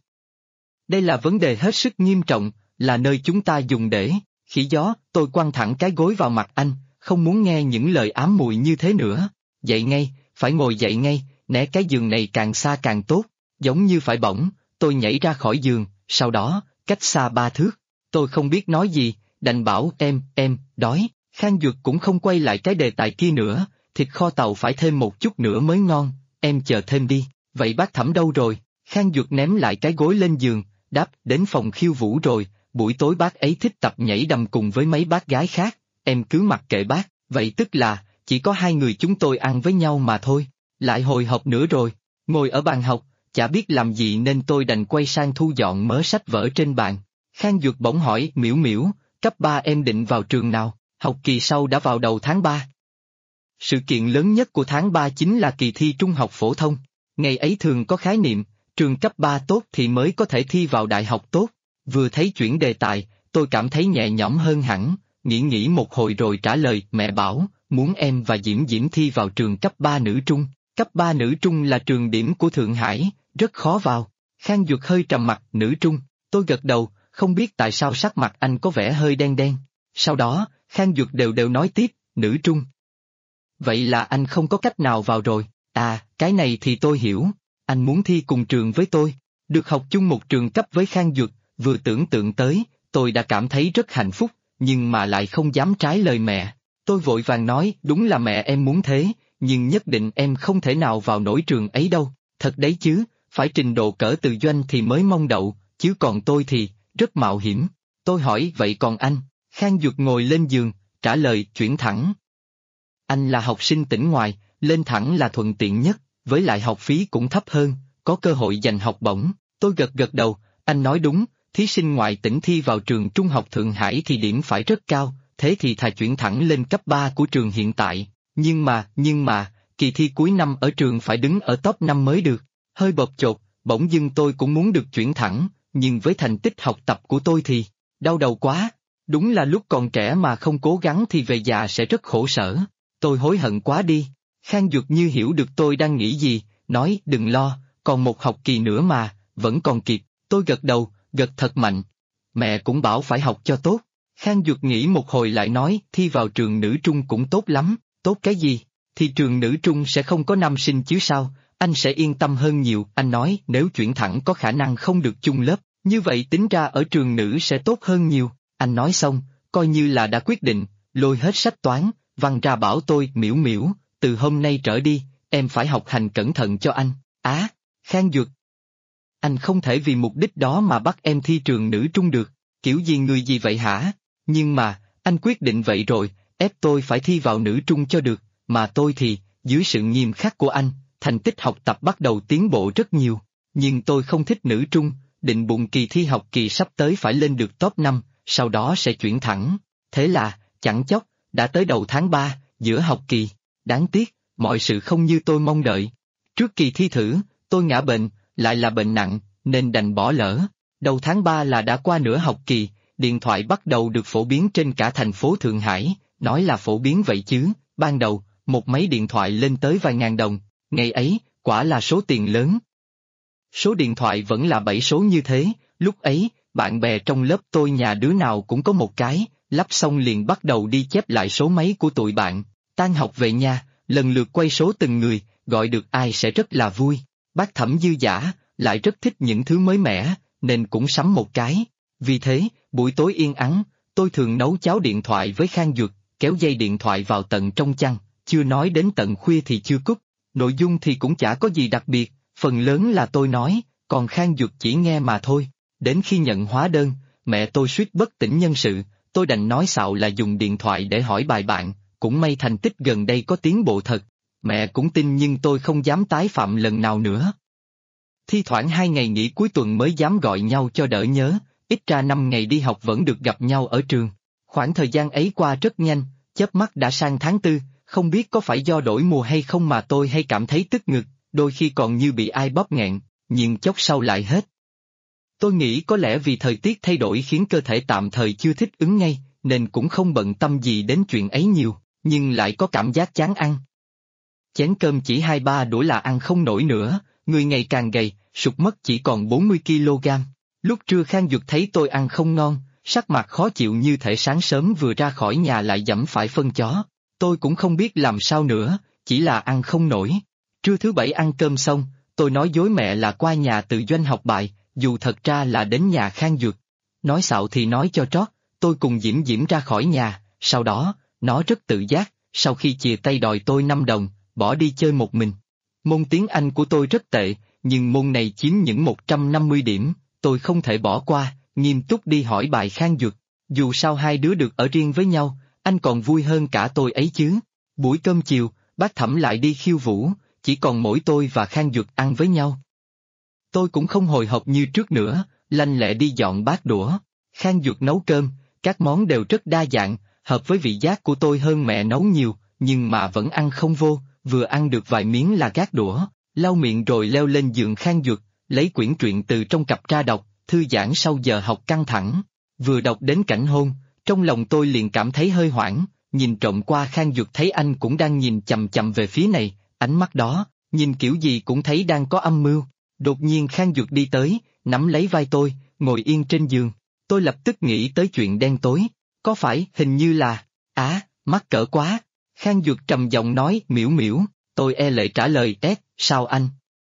Đây là vấn đề hết sức nghiêm trọng, là nơi chúng ta dùng để khỉ gió. Tôi quăng thẳng cái gối vào mặt anh, không muốn nghe những lời ám muội như thế nữa. Dậy ngay, phải ngồi dậy ngay, né cái giường này càng xa càng tốt, giống như phải bỏng. Tôi nhảy ra khỏi giường, sau đó, cách xa 3 thước. Tôi không biết nói gì, đành bảo em, đói. Khang Duật cũng không quay lại cái đề tài kia nữa, thịt kho tàu phải thêm một chút nữa mới ngon, em chờ thêm đi. Vậy bác Thẩm đâu rồi? Khang Duật ném lại cái gối lên giường, đáp đến phòng khiêu vũ rồi, buổi tối bác ấy thích tập nhảy đầm cùng với mấy bác gái khác, em cứ mặc kệ bác. Vậy tức là, chỉ có 2 người chúng tôi ăn với nhau mà thôi. Lại hồi hộp nữa rồi, ngồi ở bàn học, chả biết làm gì nên tôi đành quay sang thu dọn mớ sách vở trên bàn. Khang Duật bỗng hỏi, Miễu Miễu, cấp 3 em định vào trường nào? Học kỳ sau đã vào đầu tháng 3. Sự kiện lớn nhất của tháng 3 chính là kỳ thi trung học phổ thông. Ngày ấy thường có khái niệm, trường cấp 3 tốt thì mới có thể thi vào đại học tốt. Vừa thấy chuyển đề tài, tôi cảm thấy nhẹ nhõm hơn hẳn, nghĩ một hồi rồi trả lời, mẹ bảo, muốn em và Diễm Diễm thi vào trường cấp 3 nữ trung. Cấp 3 nữ trung là trường điểm của Thượng Hải, rất khó vào. Khang Duật hơi trầm mặt, nữ trung. Tôi gật đầu, không biết tại sao sắc mặt anh có vẻ hơi đen đen. Sau đó, Khang Duật đều nói tiếp, nữ trung. Vậy là anh không có cách nào vào rồi. À, cái này thì tôi hiểu. Anh muốn thi cùng trường với tôi. Được học chung một trường cấp với Khang Duật, vừa tưởng tượng tới, tôi đã cảm thấy rất hạnh phúc, nhưng mà lại không dám trái lời mẹ. Tôi vội vàng nói, đúng là mẹ em muốn thế, nhưng nhất định em không thể nào vào nổi trường ấy đâu. Thật đấy chứ, phải trình độ cỡ từ doanh thì mới mong đậu, chứ còn tôi thì, rất mạo hiểm. Tôi hỏi, vậy còn anh? Khang Duật ngồi lên giường, trả lời, chuyển thẳng. Anh là học sinh tỉnh ngoài, lên thẳng là thuận tiện nhất, với lại học phí cũng thấp hơn, có cơ hội giành học bổng. Tôi gật đầu, anh nói đúng, thí sinh ngoại tỉnh thi vào trường trung học Thượng Hải thì điểm phải rất cao, thế thì thà chuyển thẳng lên cấp 3 của trường hiện tại. Nhưng mà, kỳ thi cuối năm ở trường phải đứng ở top 5 mới được. Hơi bộp chột, bỗng dưng tôi cũng muốn được chuyển thẳng, nhưng với thành tích học tập của tôi thì, đau đầu quá. Đúng là lúc còn trẻ mà không cố gắng thì về già sẽ rất khổ sở. Tôi hối hận quá đi. Khang Duật như hiểu được tôi đang nghĩ gì, nói đừng lo, còn một học kỳ nữa mà, vẫn còn kịp. Tôi gật đầu, gật thật mạnh. Mẹ cũng bảo phải học cho tốt. Khang Duật nghĩ một hồi lại nói, thi vào trường nữ trung cũng tốt lắm. Tốt cái gì? Thì trường nữ trung sẽ không có nam sinh chứ sao, anh sẽ yên tâm hơn nhiều. Anh nói nếu chuyển thẳng có khả năng không được chung lớp, như vậy tính ra ở trường nữ sẽ tốt hơn nhiều. Anh nói xong, coi như là đã quyết định, lôi hết sách toán, văn ra bảo tôi, Miễu Miễu, từ hôm nay trở đi, em phải học hành cẩn thận cho anh. Á, Khang Duật. Anh không thể vì mục đích đó mà bắt em thi trường nữ trung được, kiểu gì người gì vậy hả? Nhưng mà, anh quyết định vậy rồi, ép tôi phải thi vào nữ trung cho được, mà tôi thì, dưới sự nghiêm khắc của anh, thành tích học tập bắt đầu tiến bộ rất nhiều. Nhưng tôi không thích nữ trung, định bụng kỳ thi học kỳ sắp tới phải lên được top 5, sau đó sẽ chuyển thẳng. Thế là, chẳng chốc, đã tới đầu tháng 3, giữa học kỳ. Đáng tiếc, mọi sự không như tôi mong đợi. Trước kỳ thi thử, tôi ngã bệnh, lại là bệnh nặng, nên đành bỏ lỡ. Đầu tháng 3 là đã qua nửa học kỳ, điện thoại bắt đầu được phổ biến trên cả thành phố Thượng Hải, nói là phổ biến vậy chứ, ban đầu, một máy điện thoại lên tới vài ngàn đồng, ngày ấy, quả là số tiền lớn. Số điện thoại vẫn là 7 số như thế, lúc ấy, bạn bè trong lớp tôi nhà đứa nào cũng có một cái, lắp xong liền bắt đầu đi chép lại số máy của tụi bạn, tan học về nhà, lần lượt quay số từng người, gọi được ai sẽ rất là vui. Bác Thẩm dư dả, lại rất thích những thứ mới mẻ, nên cũng sắm một cái. Vì thế, buổi tối yên ắng, tôi thường nấu cháo điện thoại với Khang Duật, kéo dây điện thoại vào tận trong chăn, chưa nói đến tận khuya thì chưa cúp. Nội dung thì cũng chả có gì đặc biệt, phần lớn là tôi nói, còn Khang Duật chỉ nghe mà thôi. Đến khi nhận hóa đơn, mẹ tôi suýt bất tỉnh nhân sự, tôi đành nói xạo là dùng điện thoại để hỏi bài bạn, cũng may thành tích gần đây có tiến bộ thật. Mẹ cũng tin nhưng tôi không dám tái phạm lần nào nữa. Thi thoảng 2 ngày nghỉ cuối tuần mới dám gọi nhau cho đỡ nhớ, ít ra 5 ngày đi học vẫn được gặp nhau ở trường. Khoảng thời gian ấy qua rất nhanh, chớp mắt đã sang tháng 4, không biết có phải do đổi mùa hay không mà tôi hay cảm thấy tức ngực, đôi khi còn như bị ai bóp nghẹn, nhưng chốc sau lại hết. Tôi nghĩ có lẽ vì thời tiết thay đổi khiến cơ thể tạm thời chưa thích ứng ngay, nên cũng không bận tâm gì đến chuyện ấy nhiều, nhưng lại có cảm giác chán ăn. Chén cơm chỉ 2-3 đũa là ăn không nổi nữa, người ngày càng gầy, sụt mất chỉ còn 40 kg. Lúc trưa Khang Duật thấy tôi ăn không ngon, sắc mặt khó chịu như thể sáng sớm vừa ra khỏi nhà lại giẫm phải phân chó. Tôi cũng không biết làm sao nữa, chỉ là ăn không nổi. Trưa thứ Bảy ăn cơm xong, tôi nói dối mẹ là qua nhà Từ Doanh học bài, dù thật ra là đến nhà Khang Duật. Nói xạo thì nói cho trót, tôi cùng Diễm Diễm ra khỏi nhà, sau đó, nó rất tự giác, sau khi chia tay đòi tôi 5 đồng, bỏ đi chơi một mình. Môn tiếng Anh của tôi rất tệ, nhưng môn này chiếm những 150 điểm, tôi không thể bỏ qua, nghiêm túc đi hỏi bài Khang Duật. Dù sao hai đứa được ở riêng với nhau, anh còn vui hơn cả tôi ấy chứ. Buổi cơm chiều, bác Thẩm lại đi khiêu vũ, chỉ còn mỗi tôi và Khang Duật ăn với nhau. Tôi cũng không hồi hộp như trước nữa, lanh lẹ đi dọn bát đũa. Khang Duật nấu cơm, các món đều rất đa dạng, hợp với vị giác của tôi hơn mẹ nấu nhiều, nhưng mà vẫn ăn không vô, vừa ăn được vài miếng là gác đũa, lau miệng rồi leo lên giường Khang Duật, lấy quyển truyện từ trong cặp ra đọc, thư giãn sau giờ học căng thẳng. Vừa đọc đến cảnh hôn, trong lòng tôi liền cảm thấy hơi hoảng, nhìn trộm qua Khang Duật thấy anh cũng đang nhìn chằm chằm về phía này, ánh mắt đó, nhìn kiểu gì cũng thấy đang có âm mưu. Đột nhiên Khang Duật đi tới, nắm lấy vai tôi, ngồi yên trên giường. Tôi lập tức nghĩ tới chuyện đen tối. Có phải hình như là... mắc cỡ quá. Khang Duật trầm giọng nói miễu miễu, tôi e lệ trả lời sao anh?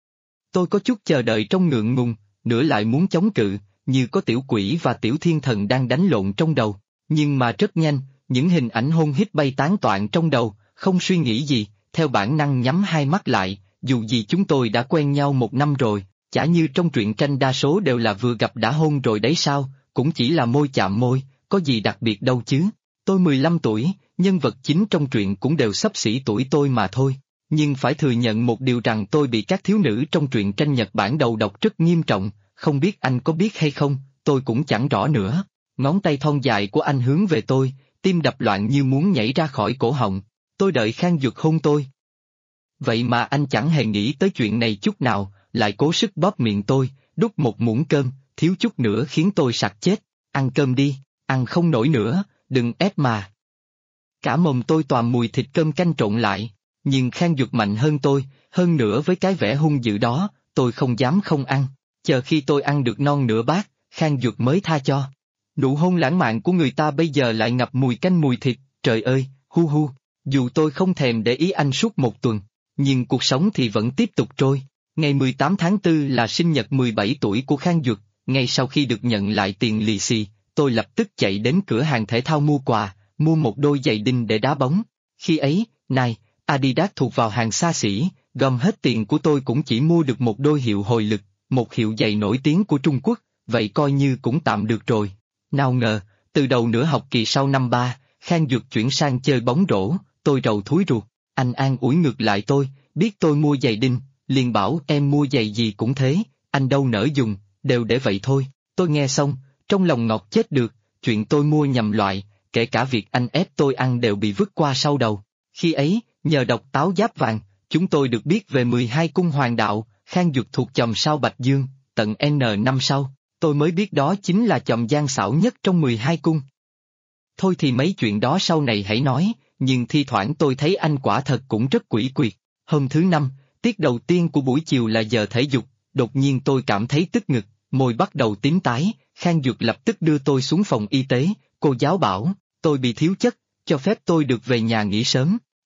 Tôi có chút chờ đợi trong ngượng ngùng, nửa lại muốn chống cự, như có tiểu quỷ và tiểu thiên thần đang đánh lộn trong đầu. Nhưng mà rất nhanh, những hình ảnh hôn hít bay tán toạn trong đầu, không suy nghĩ gì, theo bản năng nhắm hai mắt lại, dù gì chúng tôi đã quen nhau 1 năm rồi, chả như trong truyện tranh đa số đều là vừa gặp đã hôn rồi đấy sao, cũng chỉ là môi chạm môi, có gì đặc biệt đâu chứ. Tôi 15 tuổi, nhân vật chính trong truyện cũng đều xấp xỉ tuổi tôi mà thôi. Nhưng phải thừa nhận một điều rằng tôi bị các thiếu nữ trong truyện tranh Nhật Bản đầu độc rất nghiêm trọng, không biết anh có biết hay không, tôi cũng chẳng rõ nữa. Ngón tay thon dài của anh hướng về tôi, tim đập loạn như muốn nhảy ra khỏi cổ họng. Tôi đợi Khang Duật hôn tôi. Vậy mà anh chẳng hề nghĩ tới chuyện này chút nào, lại cố sức bóp miệng tôi, đút một muỗng cơm, thiếu chút nữa khiến tôi sặc chết. Ăn cơm đi, ăn không nổi nữa, đừng ép mà. Cả mồm tôi toàn mùi thịt cơm canh trộn lại, nhưng Khang Duật mạnh hơn tôi, hơn nữa với cái vẻ hung dữ đó, tôi không dám không ăn. Chờ khi tôi ăn được non nửa bát, Khang Duật mới tha cho. Nụ hôn lãng mạn của người ta bây giờ lại ngập mùi canh mùi thịt, trời ơi, hu hu. Dù tôi không thèm để ý anh suốt 1 tuần, nhưng cuộc sống thì vẫn tiếp tục trôi. Ngày 18 tháng 4 là sinh nhật 17 tuổi của Khang Duật, ngay sau khi được nhận lại tiền lì xì, tôi lập tức chạy đến cửa hàng thể thao mua quà, mua một đôi giày đinh để đá bóng. Khi ấy, này, Adidas thuộc vào hàng xa xỉ, gom hết tiền của tôi cũng chỉ mua được một đôi hiệu hồi lực, một hiệu giày nổi tiếng của Trung Quốc, vậy coi như cũng tạm được rồi. Nào ngờ, từ đầu nửa học kỳ sau năm 3, Khang Duật chuyển sang chơi bóng rổ, tôi rầu thúi ruột. Anh an ủi ngược lại tôi, biết tôi mua giày đinh, liền bảo em mua giày gì cũng thế, anh đâu nỡ dùng, đều để vậy thôi. Tôi nghe xong, trong lòng ngọt chết được, chuyện tôi mua nhầm loại, kể cả việc anh ép tôi ăn đều bị vứt qua sau đầu. Khi ấy, nhờ đọc Táo Giáp Vàng, chúng tôi được biết về 12 cung hoàng đạo, Khang Duật thuộc chòm sao Bạch Dương, tận N năm sau, tôi mới biết đó chính là chòm gian xảo nhất trong 12 cung. Thôi thì mấy chuyện đó sau này hãy nói, nhưng thi thoảng tôi thấy anh quả thật cũng rất quỷ quyệt. Hôm thứ 5, tiết đầu tiên của buổi chiều là giờ thể dục, đột nhiên tôi cảm thấy tức ngực, môi bắt đầu tím tái, Khang Duật lập tức đưa tôi xuống phòng y tế, cô giáo bảo, tôi bị thiếu chất, cho phép tôi được về nhà nghỉ sớm.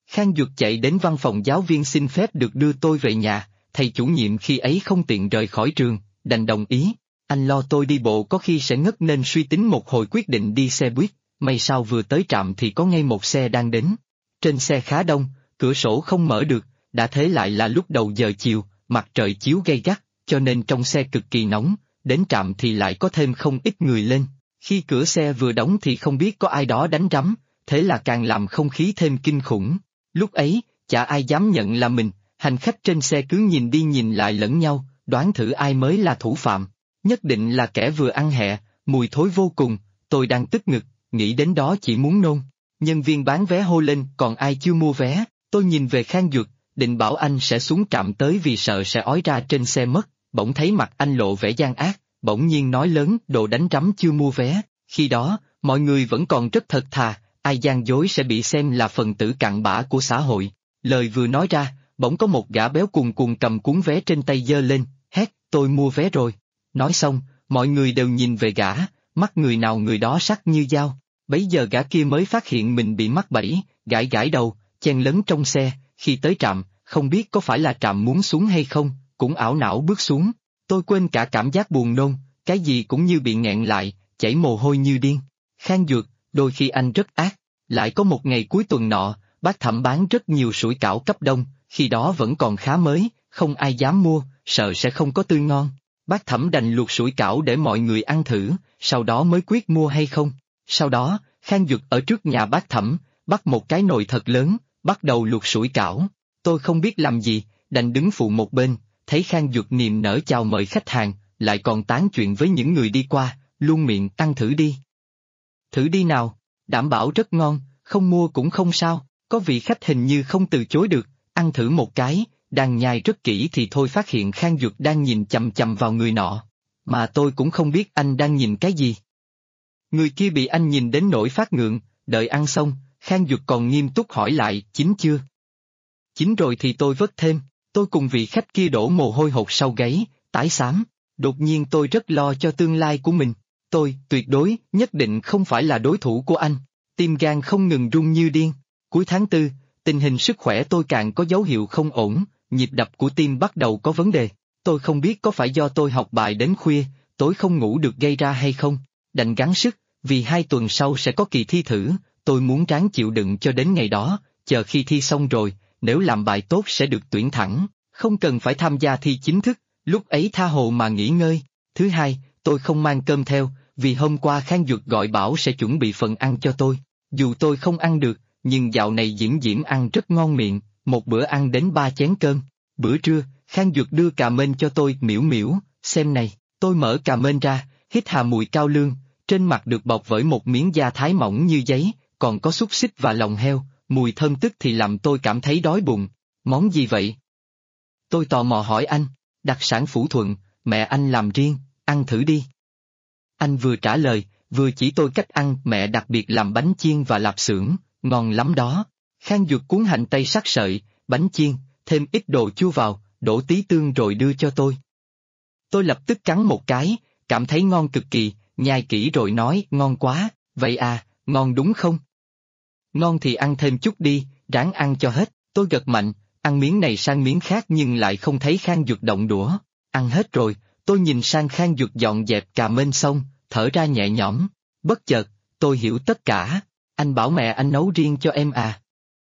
Khang Duật chạy đến văn phòng giáo viên xin phép được đưa tôi về nhà, thầy chủ nhiệm khi ấy không tiện rời khỏi trường, đành đồng ý. Anh lo tôi đi bộ có khi sẽ ngất nên suy tính một hồi quyết định đi xe buýt, may sao vừa tới trạm thì có ngay một xe đang đến. Trên xe khá đông, cửa sổ không mở được, đã thế lại là lúc đầu giờ chiều, mặt trời chiếu gay gắt, cho nên trong xe cực kỳ nóng, đến trạm thì lại có thêm không ít người lên. Khi cửa xe vừa đóng thì không biết có ai đó đánh rắm, thế là càng làm không khí thêm kinh khủng. Lúc ấy, chả ai dám nhận là mình, hành khách trên xe cứ nhìn đi nhìn lại lẫn nhau, đoán thử ai mới là thủ phạm. Nhất định là kẻ vừa ăn hẹ, mùi thối vô cùng, tôi đang tức ngực, nghĩ đến đó chỉ muốn nôn. Nhân viên bán vé hô lên còn ai chưa mua vé, tôi nhìn về Khang Duật, định bảo anh sẽ xuống trạm tới vì sợ sẽ ói ra trên xe mất, bỗng thấy mặt anh lộ vẻ gian ác, bỗng nhiên nói lớn đồ đánh trắm chưa mua vé. Khi đó, mọi người vẫn còn rất thật thà, ai gian dối sẽ bị xem là phần tử cặn bã của xã hội. Lời vừa nói ra, bỗng có một gã béo cuồn cuộn cầm cuốn vé trên tay giơ lên, hét, tôi mua vé rồi. Nói xong, mọi người đều nhìn về gã, mắt người nào người đó sắc như dao. Bấy giờ gã kia mới phát hiện mình bị mắc bẫy, gãi gãi đầu, chen lấn trong xe, khi tới trạm, không biết có phải là trạm muốn xuống hay không, cũng ảo não bước xuống. Tôi quên cả cảm giác buồn nôn, cái gì cũng như bị nghẹn lại, chảy mồ hôi như điên. Khang Duật, đôi khi anh rất ác. Lại có một ngày cuối tuần nọ, bác Thẩm bán rất nhiều sủi cảo cấp đông, khi đó vẫn còn khá mới, không ai dám mua, sợ sẽ không có tươi ngon. Bác Thẩm đành luộc sủi cảo để mọi người ăn thử, sau đó mới quyết mua hay không. Sau đó, Khang Duật ở trước nhà bác Thẩm, bắt một cái nồi thật lớn, bắt đầu luộc sủi cảo. Tôi không biết làm gì, đành đứng phụ một bên, thấy Khang Duật niềm nở chào mời khách hàng, lại còn tán chuyện với những người đi qua, luôn miệng ăn thử đi. Thử đi nào, đảm bảo rất ngon, không mua cũng không sao, có vị khách hình như không từ chối được, ăn thử một cái, đang nhai rất kỹ thì thôi phát hiện Khang Duật đang nhìn chằm chằm vào người nọ, mà tôi cũng không biết anh đang nhìn cái gì. Người kia bị anh nhìn đến nỗi phát ngượng, đợi ăn xong, Khang Duật còn nghiêm túc hỏi lại, chín chưa? Chín rồi thì tôi vớt thêm, tôi cùng vị khách kia đổ mồ hôi hột sau gáy, tái xám, đột nhiên tôi rất lo cho tương lai của mình. Tôi, tuyệt đối, nhất định không phải là đối thủ của anh. Tim gan không ngừng rung như điên. Cuối tháng 4, tình hình sức khỏe tôi càng có dấu hiệu không ổn, nhịp đập của tim bắt đầu có vấn đề. Tôi không biết có phải do tôi học bài đến khuya, tối không ngủ được gây ra hay không. Đành gắng sức, vì 2 tuần sau sẽ có kỳ thi thử, tôi muốn ráng chịu đựng cho đến ngày đó, chờ khi thi xong rồi, nếu làm bài tốt sẽ được tuyển thẳng, không cần phải tham gia thi chính thức, lúc ấy tha hồ mà nghỉ ngơi. Thứ hai, tôi không mang cơm theo, vì hôm qua Khang Duật gọi bảo sẽ chuẩn bị phần ăn cho tôi. Dù tôi không ăn được, nhưng dạo này Diễm Diễm ăn rất ngon miệng, một bữa ăn đến 3 chén cơm. Bữa trưa, Khang Duật đưa cà mên cho tôi, miễu miễu, xem này, tôi mở cà mên ra, hít hà mùi cao lương, trên mặt được bọc bởi một miếng da thái mỏng như giấy, còn có xúc xích và lòng heo, mùi thơm tức thì làm tôi cảm thấy đói bụng. Món gì vậy? Tôi tò mò hỏi anh. Đặc sản Phủ Thuận, mẹ anh làm riêng, ăn thử đi. Anh vừa trả lời, vừa chỉ tôi cách ăn, mẹ đặc biệt làm bánh chiên và lạp xưởng, ngon lắm đó. Khang Duật cuốn hành tây sắc sợi, bánh chiên, thêm ít đồ chua vào, đổ tí tương rồi đưa cho tôi. Tôi lập tức cắn một cái, cảm thấy ngon cực kỳ, nhai kỹ rồi nói ngon quá, vậy à, ngon đúng không? Ngon thì ăn thêm chút đi, ráng ăn cho hết, tôi gật mạnh, ăn miếng này sang miếng khác nhưng lại không thấy Khang Duật động đũa. Ăn hết rồi, tôi nhìn sang Khang Duật dọn dẹp cà mên xong, thở ra nhẹ nhõm. Bất chợt, tôi hiểu tất cả. Anh bảo mẹ anh nấu riêng cho em à?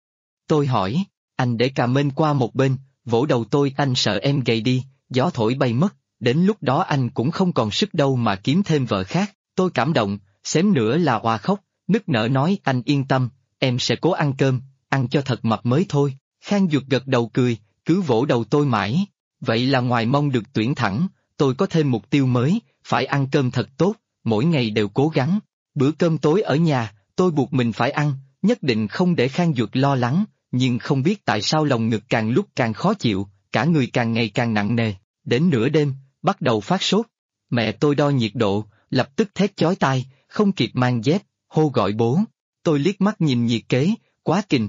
Tôi hỏi, anh để cà mên qua một bên, vỗ đầu tôi, anh sợ em gầy đi, gió thổi bay mất, đến lúc đó anh cũng không còn sức đâu mà kiếm thêm vợ khác. Tôi cảm động, xém nữa là òa khóc, nức nở nói anh yên tâm, em sẽ cố ăn cơm, ăn cho thật mập mới thôi. Khang Duật gật đầu cười, cứ vỗ đầu tôi mãi. Vậy là ngoài mong được tuyển thẳng, tôi có thêm mục tiêu mới, phải ăn cơm thật tốt, mỗi ngày đều cố gắng. Bữa cơm tối ở nhà, tôi buộc mình phải ăn, nhất định không để Khang Duật lo lắng, nhưng không biết tại sao lòng ngực càng lúc càng khó chịu, cả người càng ngày càng nặng nề. Đến nửa đêm, bắt đầu phát sốt. Mẹ tôi đo nhiệt độ, lập tức thét chói tai, không kịp mang dép, hô gọi bố. Tôi liếc mắt nhìn nhiệt kế, quá kình,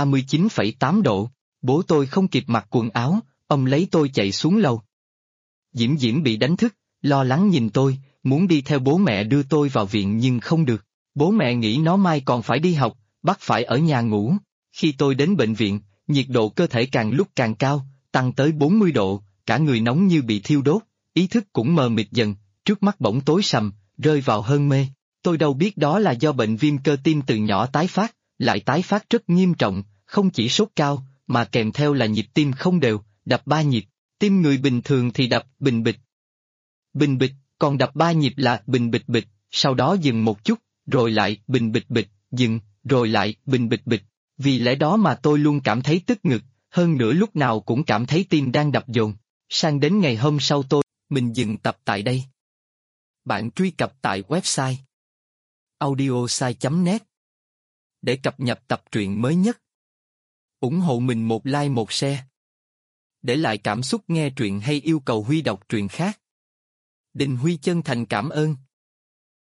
39,8 độ. Bố tôi không kịp mặc quần áo, ông lấy tôi chạy xuống lầu. Diễm Diễm bị đánh thức, lo lắng nhìn tôi, muốn đi theo bố mẹ đưa tôi vào viện nhưng không được. Bố mẹ nghĩ nó mai còn phải đi học, bắt phải ở nhà ngủ. Khi tôi đến bệnh viện, nhiệt độ cơ thể càng lúc càng cao, tăng tới 40 độ, cả người nóng như bị thiêu đốt, ý thức cũng mờ mịt dần, trước mắt bỗng tối sầm, rơi vào hôn mê. Tôi đâu biết đó là do bệnh viêm cơ tim từ nhỏ tái phát, lại tái phát rất nghiêm trọng, không chỉ sốt cao, mà kèm theo là nhịp tim không đều, đập 3 nhịp, tim người bình thường thì đập bình bịch. Bình bịch, còn đập 3 nhịp là bình bịch bịch, sau đó dừng một chút, rồi lại bình bịch bịch, dừng, rồi lại bình bịch bịch. Vì lẽ đó mà tôi luôn cảm thấy tức ngực, hơn nữa lúc nào cũng cảm thấy tim đang đập dồn. Sang đến ngày hôm sau mình dừng tập tại đây. Bạn truy cập tại website audiosai.net để cập nhật tập truyện mới nhất. Ủng hộ mình một like một share. Để lại cảm xúc nghe truyện hay yêu cầu Huy đọc truyện khác. Đình Huy chân thành cảm ơn.